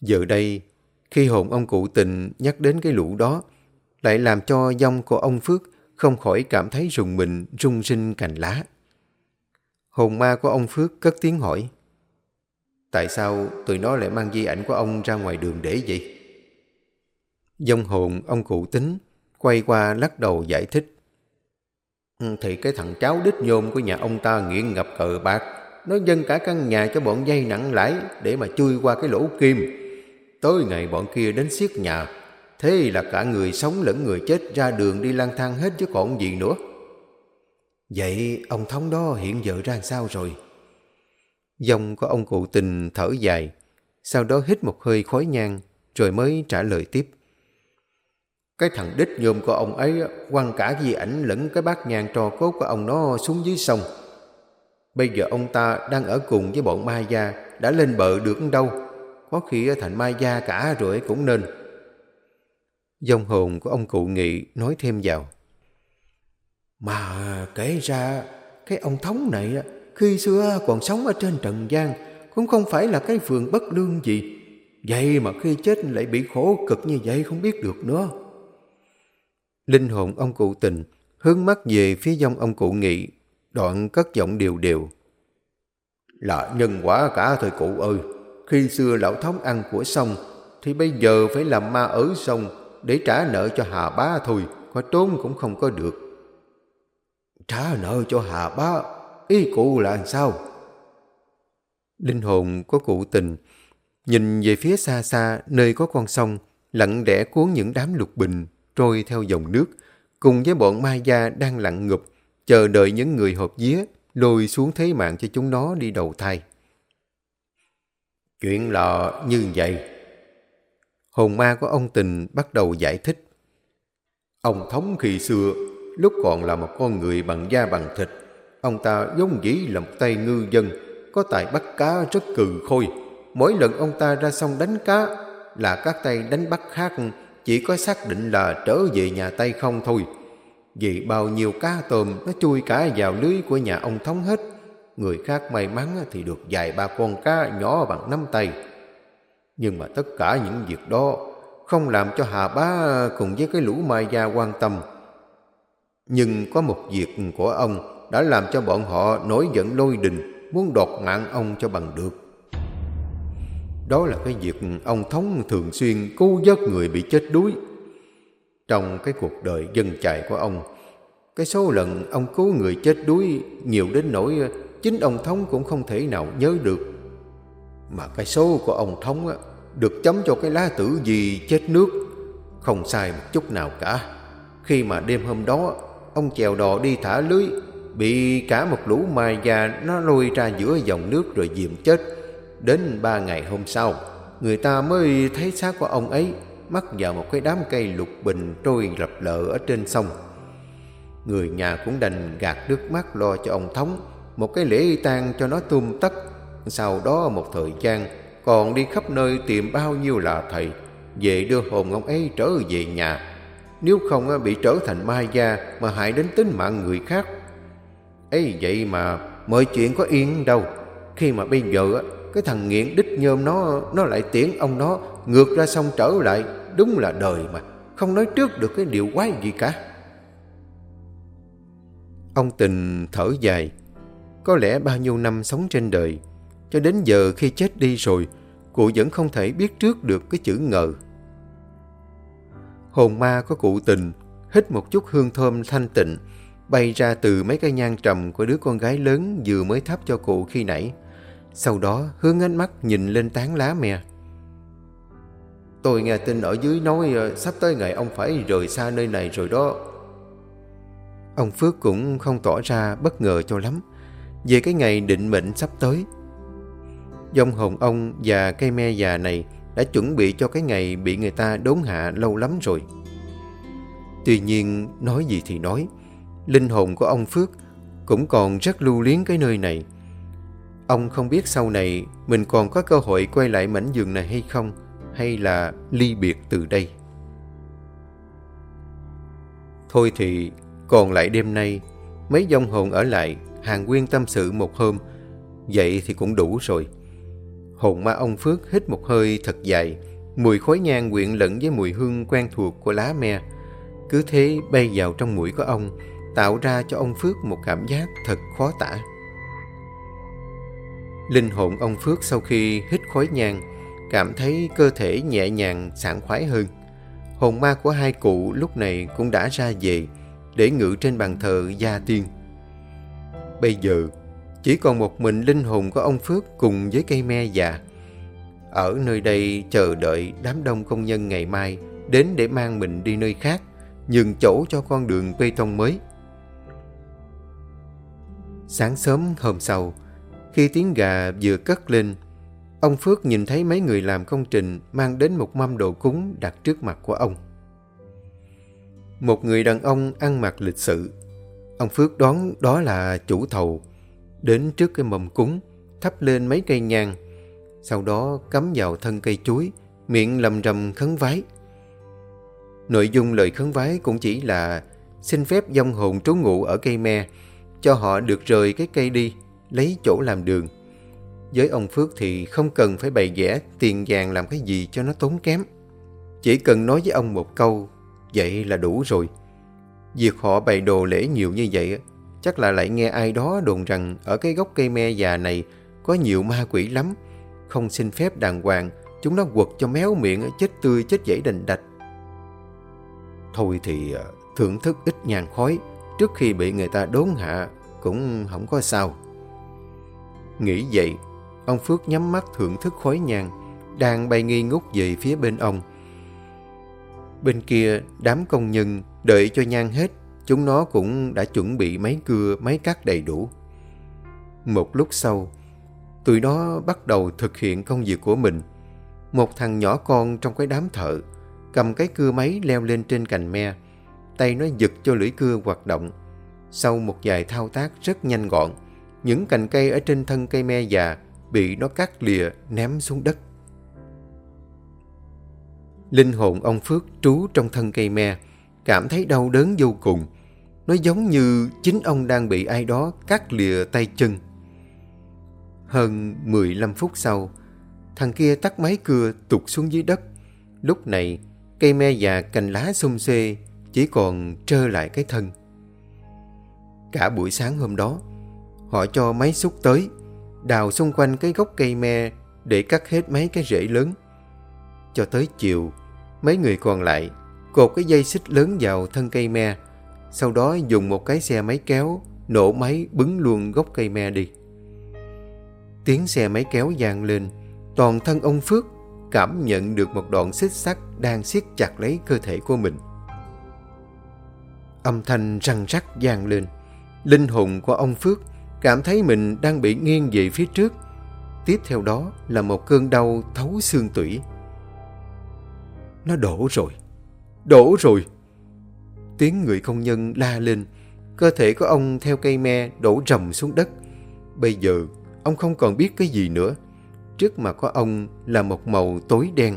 Giờ đây, khi hồn ông cụ Tình nhắc đến cái lũ đó, lại làm cho vong của ông Phước không khỏi cảm thấy rùng mình, rung rinh cành lá. Hồn ma của ông Phước cất tiếng hỏi: tại sao tụi nó lại mang di ảnh của ông ra ngoài đường để vậy? Vong hồn ông cụ Tính quay qua lắc đầu giải thích: thì cái thằng cháu đích nhôm của nhà ông ta nghiện ngập cờ bạc, nó dâng cả căn nhà cho bọn dây nặng lãi để mà chui qua cái lỗ kim. Tới ngày bọn kia đến xiết nhà, thế là cả người sống lẫn người chết ra đường đi lang thang hết chứ còn gì nữa. Vậy ông Thống đó hiện giờ ra sao rồi? Vong của ông cụ Tình thở dài, sau đó hít một hơi khói nhang, rồi mới trả lời tiếp: cái thằng đích nhôm của ông ấy quăng cả di ảnh lẫn cái bát nhang tro cốt của ông nó xuống dưới sông. Bây giờ ông ta đang ở cùng với bọn ma gia, đã lên bờ được đâu, có khi thành ma gia cả rồi cũng nên. Vong hồn của ông cụ Nghị nói thêm vào: mà kể ra cái ông Thống này khi xưa còn sống ở trên trần gian, cũng không phải là cái phường bất lương gì, vậy mà khi chết lại bị khổ cực như vậy không biết được nữa. Linh hồn ông cụ Tình hướng mắt về phía vong ông cụ Nghị, đoạn cất giọng đều đều: là nhân quả cả thời cụ ơi. Khi xưa lão Thống ăn của xong, thì bây giờ phải làm ma ở sông để trả nợ cho Hà Bá thôi, có trốn cũng không có được. Trả nợ cho Hà Bá, ý cụ là làm sao? Linh hồn của cụ Tình nhìn về phía xa xa nơi có con sông lặng lẽ cuốn những đám lục bình trôi theo dòng nước, cùng với bọn ma gia đang lặng ngụp chờ đợi những người hộp vía lôi xuống thế mạng cho chúng nó đi đầu thai. Chuyện là như vậy. Hồn ma của ông Tình bắt đầu giải thích: ông Thống khi xưa, lúc còn là một con người bằng da bằng thịt, ông ta vốn dĩ là một tay ngư dân, có tài bắt cá rất cừ khôi. Mỗi lần ông ta ra sông đánh cá là các tay đánh bắt khác chỉ có xác định là trở về nhà Tây không thôi. Vì bao nhiêu cá tôm nó chui cả vào lưới của nhà ông Thống hết. Người khác may mắn thì được vài ba con cá nhỏ bằng nắm tay. Nhưng mà tất cả những việc đó không làm cho Hà Bá cùng với cái lũ ma gia quan tâm. Nhưng có một việc của ông đã làm cho bọn họ nổi giận lôi đình, muốn đoạt mạng ông cho bằng được. Đó là cái việc ông Thống thường xuyên cứu vớt người bị chết đuối. Trong cái cuộc đời dân chài của ông, cái số lần ông cứu người chết đuối nhiều đến nỗi chính ông Thống cũng không thể nào nhớ được. Mà cái số của ông Thống á, được chấm cho cái lá tử gì chết nước, không sai một chút nào cả. Khi mà đêm hôm đó ông chèo đò đi thả lưới, bị cả một lũ ma già nó lôi ra giữa dòng nước rồi dìm chết. Đến ba ngày hôm sau, người ta mới thấy xác của ông ấy mắc vào một cái đám cây lục bình trôi lập lờ ở trên sông. Người nhà cũng đành gạt nước mắt lo cho ông Thống một cái lễ tang cho nó tươm tất. Sau đó một thời gian còn đi khắp nơi tìm bao nhiêu là thầy về đưa hồn ông ấy trở về nhà, nếu không bị trở thành ma gia mà hại đến tính mạng người khác. Ấy vậy mà mọi chuyện có yên đâu, khi mà bây giờ cái thằng nghiện đích nhôm nó nó lại tiễn ông nó ngược ra sông trở lại. Đúng là đời mà không nói trước được cái điều quái gì cả. Ông Tình thở dài. Có lẽ bao nhiêu năm sống trên đời, cho đến giờ khi chết đi rồi, cụ vẫn không thể biết trước được cái chữ ngờ. Hồn ma của cụ Tình hít một chút hương thơm thanh tịnh bay ra từ mấy cây nhang trầm của đứa con gái lớn vừa mới thắp cho cụ khi nãy. Sau đó hướng ánh mắt nhìn lên tán lá me. Tôi nghe tin ở dưới nói sắp tới ngày ông phải rời xa nơi này rồi đó. Ông Phước cũng không tỏ ra bất ngờ cho lắm về cái ngày định mệnh sắp tới. Vong hồn ông và cây me già này đã chuẩn bị cho cái ngày bị người ta đốn hạ lâu lắm rồi. Tuy nhiên nói gì thì nói, linh hồn của ông Phước cũng còn rất lưu luyến cái nơi này. Ông không biết sau này mình còn có cơ hội quay lại mảnh vườn này hay không, hay là ly biệt từ đây. Thôi thì còn lại đêm nay, mấy vong hồn ở lại hàn huyên tâm sự một hôm, vậy thì cũng đủ rồi. Hồn ma ông Phước hít một hơi thật dài, mùi khói nhang quyện lẫn với mùi hương quen thuộc của lá me, cứ thế bay vào trong mũi của ông, tạo ra cho ông Phước một cảm giác thật khó tả. Linh hồn ông Phước sau khi hít khói nhang, cảm thấy cơ thể nhẹ nhàng, sảng khoái hơn. Hồn ma của hai cụ lúc này cũng đã ra về để ngự trên bàn thờ gia tiên. Bây giờ, chỉ còn một mình linh hồn của ông Phước cùng với cây me già. Ở nơi đây chờ đợi đám đông công nhân ngày mai đến để mang mình đi nơi khác, nhường chỗ cho con đường bê tông mới. Sáng sớm hôm sau, khi tiếng gà vừa cất lên, ông Phước nhìn thấy mấy người làm công trình mang đến một mâm đồ cúng đặt trước mặt của ông. Một người đàn ông ăn mặc lịch sự. Ông Phước đoán đó là chủ thầu. Đến trước cái mâm cúng, thắp lên mấy cây nhang, sau đó cắm vào thân cây chuối, miệng lầm rầm khấn vái. Nội dung lời khấn vái cũng chỉ là xin phép vong hồn trú ngụ ở cây me, cho họ được rời cái cây đi, lấy chỗ làm đường. Với ông Phước thì không cần phải bày vẽ tiền vàng làm cái gì cho nó tốn kém. Chỉ cần nói với ông một câu, vậy là đủ rồi. Việc họ bày đồ lễ nhiều như vậy, chắc là lại nghe ai đó đồn rằng ở cái gốc cây me già này có nhiều ma quỷ lắm. Không xin phép đàng hoàng, chúng nó quật cho méo miệng, chết tươi chết dãy đành đạch. Thôi thì thưởng thức ít nhang khói trước khi bị người ta đốn hạ cũng không có sao. Nghĩ vậy, ông Phước nhắm mắt thưởng thức khói nhang đang bay nghi ngút về phía bên ông. Bên kia, đám công nhân đợi cho nhang hết, chúng nó cũng đã chuẩn bị máy cưa, máy cắt đầy đủ. Một lúc sau, tụi nó bắt đầu thực hiện công việc của mình. Một thằng nhỏ con trong cái đám thợ cầm cái cưa máy leo lên trên cành me, tay nó giật cho lưỡi cưa hoạt động. Sau một vài thao tác rất nhanh gọn, những cành cây ở trên thân cây me già bị nó cắt lìa ném xuống đất. Linh hồn ông Phước trú trong thân cây me cảm thấy đau đớn vô cùng. Nó giống như chính ông đang bị ai đó cắt lìa tay chân. Hơn mười lăm phút sau, thằng kia tắt máy cưa tụt xuống dưới đất. Lúc này, cây me già cành lá xum xê, chỉ còn trơ lại cái thân. Cả buổi sáng hôm đó, họ cho máy xúc tới, đào xung quanh cái gốc cây me để cắt hết mấy cái rễ lớn. Cho tới chiều, mấy người còn lại cột cái dây xích lớn vào thân cây me, sau đó dùng một cái xe máy kéo nổ máy bứng luôn gốc cây me đi. Tiếng xe máy kéo vang lên, toàn thân ông Phước cảm nhận được một đoạn xích sắt đang siết chặt lấy cơ thể của mình. Âm thanh răng rắc vang lên. Linh hồn của ông Phước cảm thấy mình đang bị nghiêng về phía trước. Tiếp theo đó là một cơn đau thấu xương tủy. Nó đổ rồi, đổ rồi. Tiếng người công nhân la lên. Cơ thể của ông theo cây me đổ rầm xuống đất. Bây giờ ông không còn biết cái gì nữa. Trước mặt của ông là một màu tối đen.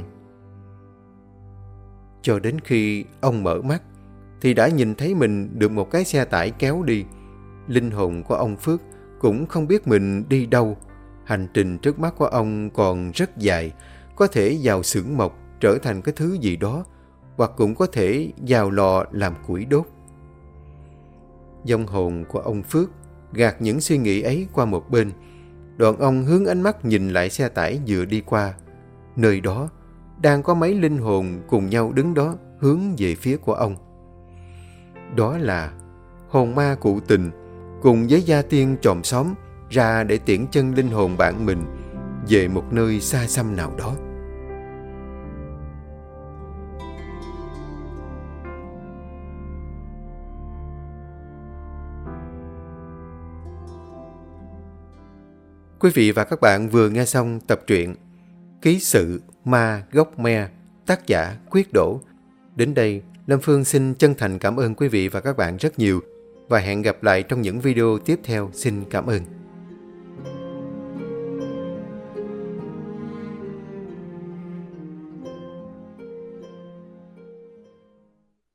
Cho đến khi ông mở mắt thì đã nhìn thấy mình được một cái xe tải kéo đi. Linh hồn của ông Phước cũng không biết mình đi đâu. Hành trình trước mắt của ông còn rất dài, có thể vào xưởng mộc trở thành cái thứ gì đó, hoặc cũng có thể vào lò làm củi đốt. Vong hồn của ông Phước gạt những suy nghĩ ấy qua một bên. Đoạn ông hướng ánh mắt nhìn lại xe tải vừa đi qua. Nơi đó đang có mấy linh hồn cùng nhau đứng đó hướng về phía của ông. Đó là hồn ma cụ Tình cùng với gia tiên chòm xóm ra để tiễn chân linh hồn bạn mình về một nơi xa xăm nào đó. Quý vị và các bạn vừa nghe xong tập truyện Ký sự Ma Gốc Me, tác giả Quyết Đỗ. Đến đây, Lâm Phương xin chân thành cảm ơn quý vị và các bạn rất nhiều và hẹn gặp lại trong những video tiếp theo. Xin cảm ơn.